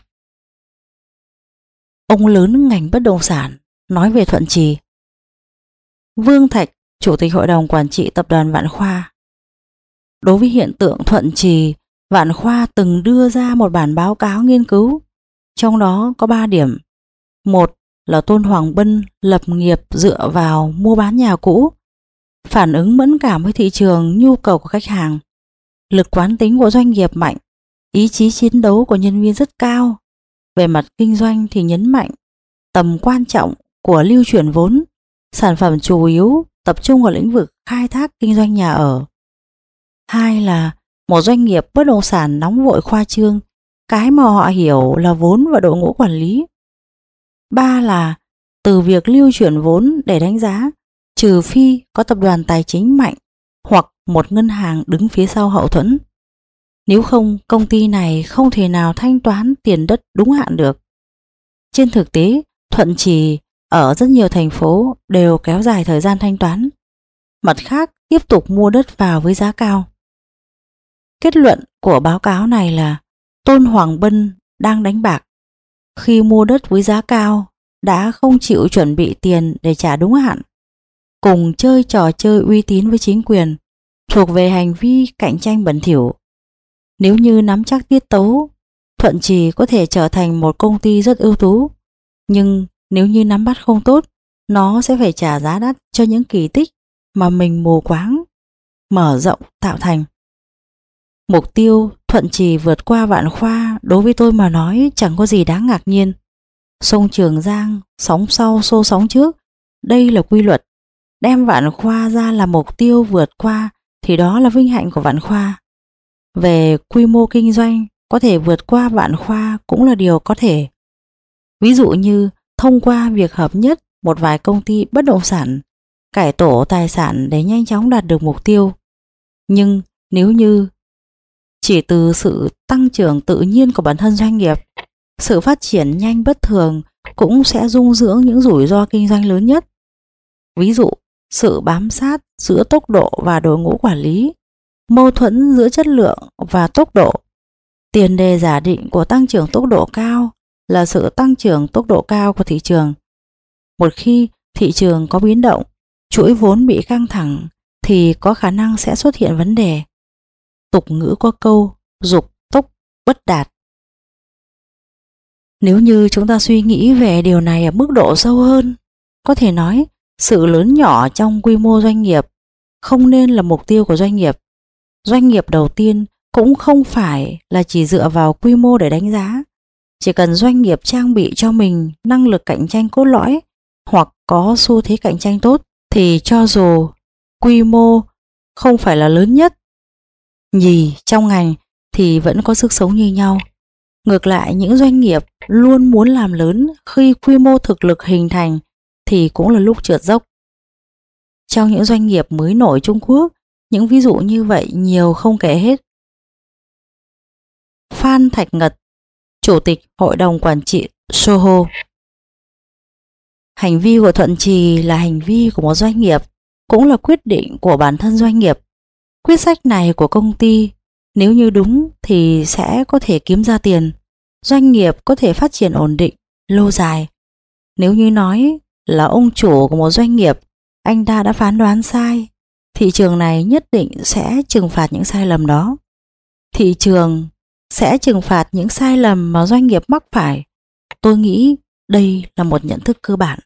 Ông lớn ngành bất động sản nói về Thuận Trì. Vương Thạch, Chủ tịch Hội đồng Quản trị Tập đoàn Vạn Khoa. Đối với hiện tượng Thuận Trì, Vạn Khoa từng đưa ra một bản báo cáo nghiên cứu. Trong đó có ba điểm. Một là Tôn Hoàng Bân lập nghiệp dựa vào mua bán nhà cũ, phản ứng mẫn cảm với thị trường, nhu cầu của khách hàng, lực quán tính của doanh nghiệp mạnh, ý chí chiến đấu của nhân viên rất cao. Về mặt kinh doanh thì nhấn mạnh tầm quan trọng của lưu chuyển vốn, sản phẩm chủ yếu tập trung vào lĩnh vực khai thác kinh doanh nhà ở. Hai là một doanh nghiệp bất động sản nóng vội khoa trương, cái mà họ hiểu là vốn và đội ngũ quản lý. Ba là từ việc lưu chuyển vốn để đánh giá, trừ phi có tập đoàn tài chính mạnh hoặc một ngân hàng đứng phía sau hậu thuẫn. Nếu không, công ty này không thể nào thanh toán tiền đất đúng hạn được. Trên thực tế, Thuận Trì ở rất nhiều thành phố đều kéo dài thời gian thanh toán. Mặt khác, tiếp tục mua đất vào với giá cao. Kết luận của báo cáo này là Tôn Hoàng Bân đang đánh bạc. Khi mua đất với giá cao, đã không chịu chuẩn bị tiền để trả đúng hạn, cùng chơi trò chơi uy tín với chính quyền, thuộc về hành vi cạnh tranh bẩn thỉu. Nếu như nắm chắc tiết tấu, Thuận Trì có thể trở thành một công ty rất ưu tú. Nhưng nếu như nắm bắt không tốt, nó sẽ phải trả giá đắt cho những kỳ tích mà mình mù quáng mở rộng tạo thành. Mục tiêu Thuận Trì vượt qua Vạn Khoa đối với tôi mà nói chẳng có gì đáng ngạc nhiên. Sông Trường Giang, sóng sau xô sóng trước, đây là quy luật. Đem Vạn Khoa ra làm mục tiêu vượt qua thì đó là vinh hạnh của Vạn Khoa. Về quy mô kinh doanh, có thể vượt qua Vạn Khoa cũng là điều có thể. Ví dụ như thông qua việc hợp nhất một vài công ty bất động sản, cải tổ tài sản để nhanh chóng đạt được mục tiêu. Nhưng nếu như chỉ từ sự tăng trưởng tự nhiên của bản thân doanh nghiệp, sự phát triển nhanh bất thường cũng sẽ dung dưỡng những rủi ro kinh doanh lớn nhất. Ví dụ, sự bám sát giữa tốc độ và đội ngũ quản lý, mâu thuẫn giữa chất lượng và tốc độ. Tiền đề giả định của tăng trưởng tốc độ cao là sự tăng trưởng tốc độ cao của thị trường. Một khi thị trường có biến động, chuỗi vốn bị căng thẳng thì có khả năng sẽ xuất hiện vấn đề. Tục ngữ có câu dục tốc bất đạt. Nếu như chúng ta suy nghĩ về điều này ở mức độ sâu hơn, có thể nói sự lớn nhỏ trong quy mô doanh nghiệp không nên là mục tiêu của doanh nghiệp. Doanh nghiệp đầu tiên cũng không phải là chỉ dựa vào quy mô để đánh giá, Chỉ cần doanh nghiệp trang bị cho mình năng lực cạnh tranh cốt lõi hoặc có xu thế cạnh tranh tốt thì cho dù quy mô không phải là lớn nhất, nhì trong ngành thì vẫn có sức sống như nhau. Ngược lại, những doanh nghiệp luôn muốn làm lớn khi quy mô thực lực hình thành thì cũng là lúc trượt dốc. Trong những doanh nghiệp mới nổi Trung Quốc, những ví dụ như vậy nhiều không kể hết. Phan Thạch Ngật, Chủ tịch Hội đồng Quản trị Soho. Hành vi của Thuận Trì là hành vi của một doanh nghiệp, cũng là quyết định của bản thân doanh nghiệp. Quyết sách này của công ty nếu như đúng thì sẽ có thể kiếm ra tiền, doanh nghiệp có thể phát triển ổn định, lâu dài. Nếu như nói là ông chủ của một doanh nghiệp, anh ta đã phán đoán sai, thị trường này nhất định sẽ trừng phạt những sai lầm đó. Thị trường sẽ trừng phạt những sai lầm mà doanh nghiệp mắc phải. Tôi nghĩ đây là một nhận thức cơ bản.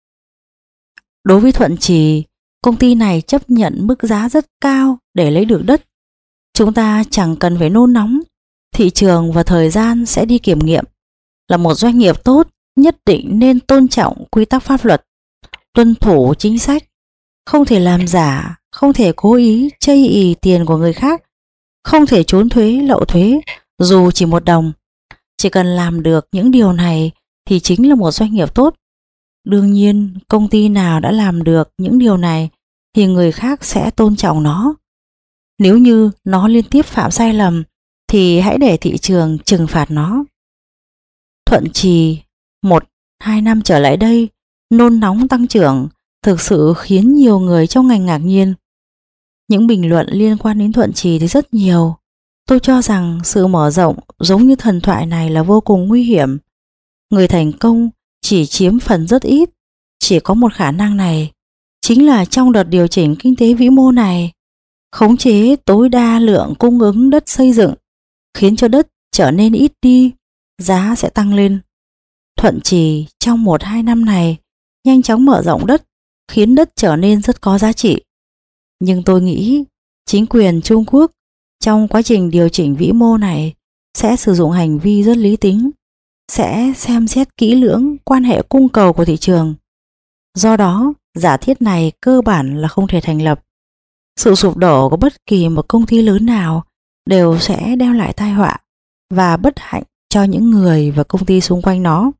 Đối với Thuận Trì, công ty này chấp nhận mức giá rất cao để lấy được đất. Chúng ta chẳng cần phải nôn nóng, thị trường và thời gian sẽ đi kiểm nghiệm. Là một doanh nghiệp tốt, nhất định nên tôn trọng quy tắc pháp luật, tuân thủ chính sách, không thể làm giả, không thể cố ý chây ỳ tiền của người khác, không thể trốn thuế, lậu thuế dù chỉ một đồng. Chỉ cần làm được những điều này thì chính là một doanh nghiệp tốt. Đương nhiên, công ty nào đã làm được những điều này thì người khác sẽ tôn trọng nó. Nếu như nó liên tiếp phạm sai lầm thì hãy để thị trường trừng phạt nó. Thuận Trì một, hai năm trở lại đây nôn nóng tăng trưởng thực sự khiến nhiều người trong ngành ngạc nhiên. Những bình luận liên quan đến Thuận Trì thì rất nhiều. Tôi cho rằng sự mở rộng giống như thần thoại này là vô cùng nguy hiểm. Người thành công chỉ chiếm phần rất ít. Chỉ có một khả năng này, chính là trong đợt điều chỉnh kinh tế vĩ mô này, khống chế tối đa lượng cung ứng đất xây dựng, khiến cho đất trở nên ít đi, giá sẽ tăng lên. Thuận Trì trong một hai năm này nhanh chóng mở rộng đất, khiến đất trở nên rất có giá trị. Nhưng tôi nghĩ chính quyền Trung Quốc trong quá trình điều chỉnh vĩ mô này sẽ sử dụng hành vi rất lý tính, sẽ xem xét kỹ lưỡng quan hệ cung cầu của thị trường. Do đó, giả thiết này cơ bản là không thể thành lập. Sự sụp đổ của bất kỳ một công ty lớn nào đều sẽ đem lại tai họa và bất hạnh cho những người và công ty xung quanh nó.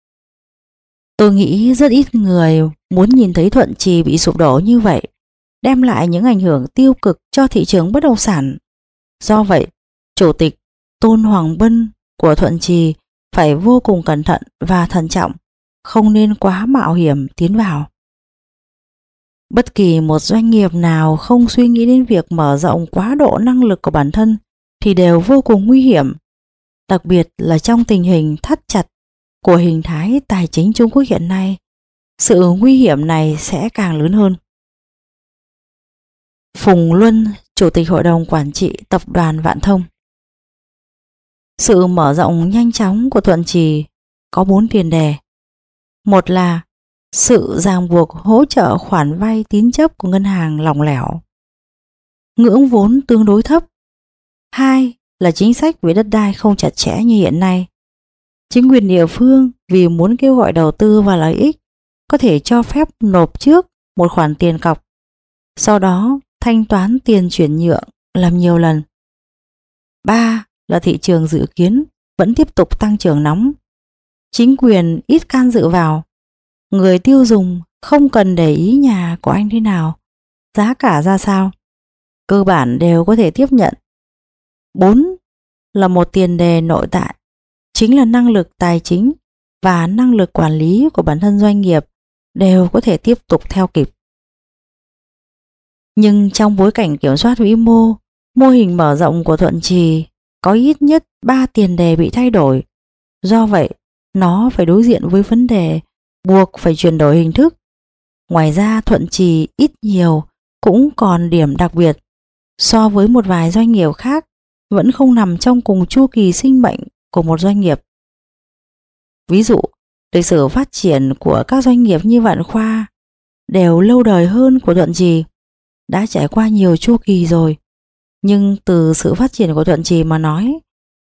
Tôi nghĩ rất ít người muốn nhìn thấy Thuận Trì bị sụp đổ như vậy, đem lại những ảnh hưởng tiêu cực cho thị trường bất động sản. Do vậy, Chủ tịch Tôn Hoàng Bân của Thuận Trì phải vô cùng cẩn thận và thận trọng, không nên quá mạo hiểm tiến vào. Bất kỳ một doanh nghiệp nào không suy nghĩ đến việc mở rộng quá độ năng lực của bản thân thì đều vô cùng nguy hiểm, đặc biệt là trong tình hình thắt chặt của hình thái tài chính Trung Quốc hiện nay. Sự nguy hiểm này sẽ càng lớn hơn. Phùng Luân, Chủ tịch Hội đồng Quản trị Tập đoàn Vạn Thông. Sự mở rộng nhanh chóng của Thuận Trì có bốn tiền đề. Một là sự ràng buộc hỗ trợ khoản vay tín chấp của ngân hàng lỏng lẻo, ngưỡng vốn tương đối thấp. Hai là chính sách về đất đai không chặt chẽ như hiện nay. Chính quyền địa phương vì muốn kêu gọi đầu tư và lợi ích có thể cho phép nộp trước một khoản tiền cọc, sau đó thanh toán tiền chuyển nhượng làm nhiều lần. Ba là thị trường dự kiến vẫn tiếp tục tăng trưởng nóng. Chính quyền ít can dự vào. Người tiêu dùng không cần để ý nhà của anh thế nào, giá cả ra sao, cơ bản đều có thể tiếp nhận. Bốn là một tiền đề nội tại, chính là năng lực tài chính và năng lực quản lý của bản thân doanh nghiệp đều có thể tiếp tục theo kịp. Nhưng trong bối cảnh kiểm soát vĩ mô, mô hình mở rộng của Thuận Trì có ít nhất ba tiền đề bị thay đổi. Do vậy, nó phải đối diện với vấn đề buộc phải chuyển đổi hình thức. Ngoài ra, Thuận Trì ít nhiều cũng còn điểm đặc biệt so với một vài doanh nghiệp khác, vẫn không nằm trong cùng chu kỳ sinh mệnh của một doanh nghiệp. Ví dụ, lịch sử phát triển của các doanh nghiệp như Vạn Khoa đều lâu đời hơn của Thuận Trì, đã trải qua nhiều chu kỳ rồi. Nhưng từ sự phát triển của Thuận Trì mà nói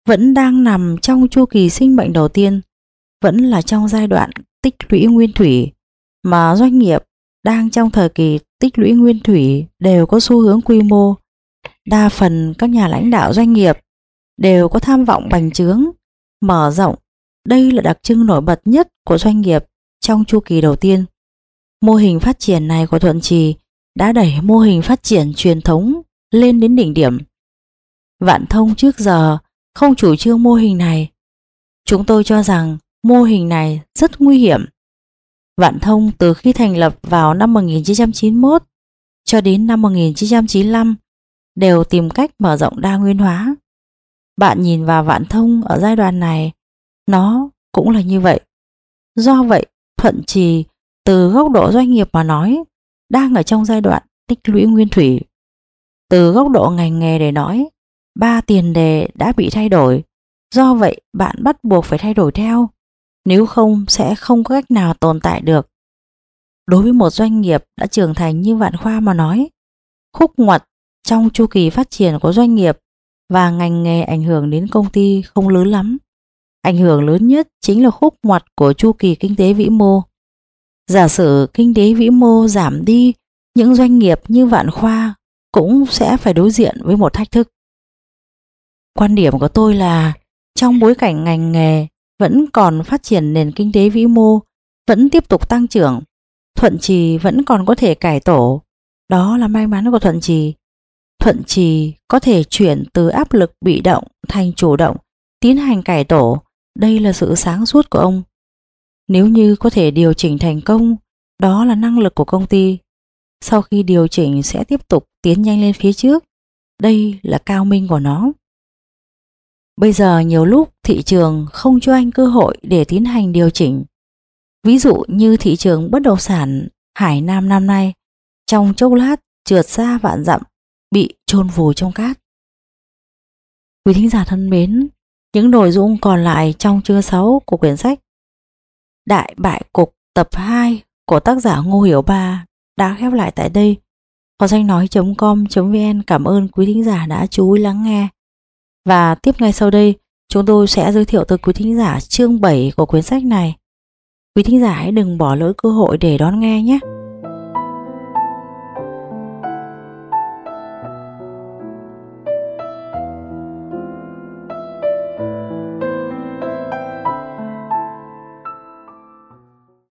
vẫn đang nằm trong chu kỳ sinh mệnh đầu tiên, vẫn là trong giai đoạn tích lũy nguyên thủy, mà doanh nghiệp đang trong thời kỳ tích lũy nguyên thủy đều có xu hướng quy mô. Đa phần các nhà lãnh đạo doanh nghiệp đều có tham vọng bành trướng, mở rộng. Đây là đặc trưng nổi bật nhất của doanh nghiệp trong chu kỳ đầu tiên. Mô hình phát triển này của Thuận Trì đã đẩy mô hình phát triển truyền thống lên đến đỉnh điểm. Vạn Thông trước giờ không chủ trương mô hình này. Chúng tôi cho rằng mô hình này rất nguy hiểm. Vạn Thông từ khi thành lập vào năm một nghìn chín trăm chín mươi mốt cho đến năm một nghìn chín trăm chín mươi lăm đều tìm cách mở rộng đa nguyên hóa. Bạn nhìn vào Vạn Thông ở giai đoạn này, nó cũng là như vậy. Do vậy, Thuận Trì từ góc độ doanh nghiệp mà nói đang ở trong giai đoạn tích lũy nguyên thủy. Từ góc độ ngành nghề để nói, ba tiền đề đã bị thay đổi. Do vậy, bạn bắt buộc phải thay đổi theo. Nếu không sẽ không có cách nào tồn tại được. Đối với một doanh nghiệp đã trưởng thành như Vạn Khoa mà nói, khúc ngoặt trong chu kỳ phát triển của doanh nghiệp và ngành nghề ảnh hưởng đến công ty không lớn lắm. Ảnh hưởng lớn nhất chính là khúc ngoặt của chu kỳ kinh tế vĩ mô. Giả sử kinh tế vĩ mô giảm đi, những doanh nghiệp như Vạn Khoa cũng sẽ phải đối diện với một thách thức. Quan điểm của tôi là trong bối cảnh ngành nghề vẫn còn phát triển, nền kinh tế vĩ mô vẫn tiếp tục tăng trưởng, Thuận Trì vẫn còn có thể cải tổ. Đó là may mắn của Thuận Trì. Thuận Trì có thể chuyển từ áp lực bị động thành chủ động, tiến hành cải tổ. Đây là sự sáng suốt của ông. Nếu như có thể điều chỉnh thành công, đó là năng lực của công ty. Sau khi điều chỉnh sẽ tiếp tục tiến nhanh lên phía trước. Đây là cao minh của nó. Bây giờ nhiều lúc thị trường không cho anh cơ hội để tiến hành điều chỉnh. Ví dụ như thị trường bất động sản Hải Nam năm nay, trong chốc lát trượt ra vạn dặm, bị chôn vùi trong cát. Quý thính giả thân mến, những nội dung còn lại trong chương sáu của quyển sách Đại Bại Cục tập hai của tác giả Ngô Hiểu Ba đã khép lại tại đây. Kho sách nói chấm com chấm vn cảm ơn quý thính giả đã chú ý lắng nghe. Và tiếp ngay sau đây, chúng tôi sẽ giới thiệu tới quý thính giả chương bảy của quyển sách này. Quý thính giả hãy đừng bỏ lỡ cơ hội để đón nghe nhé.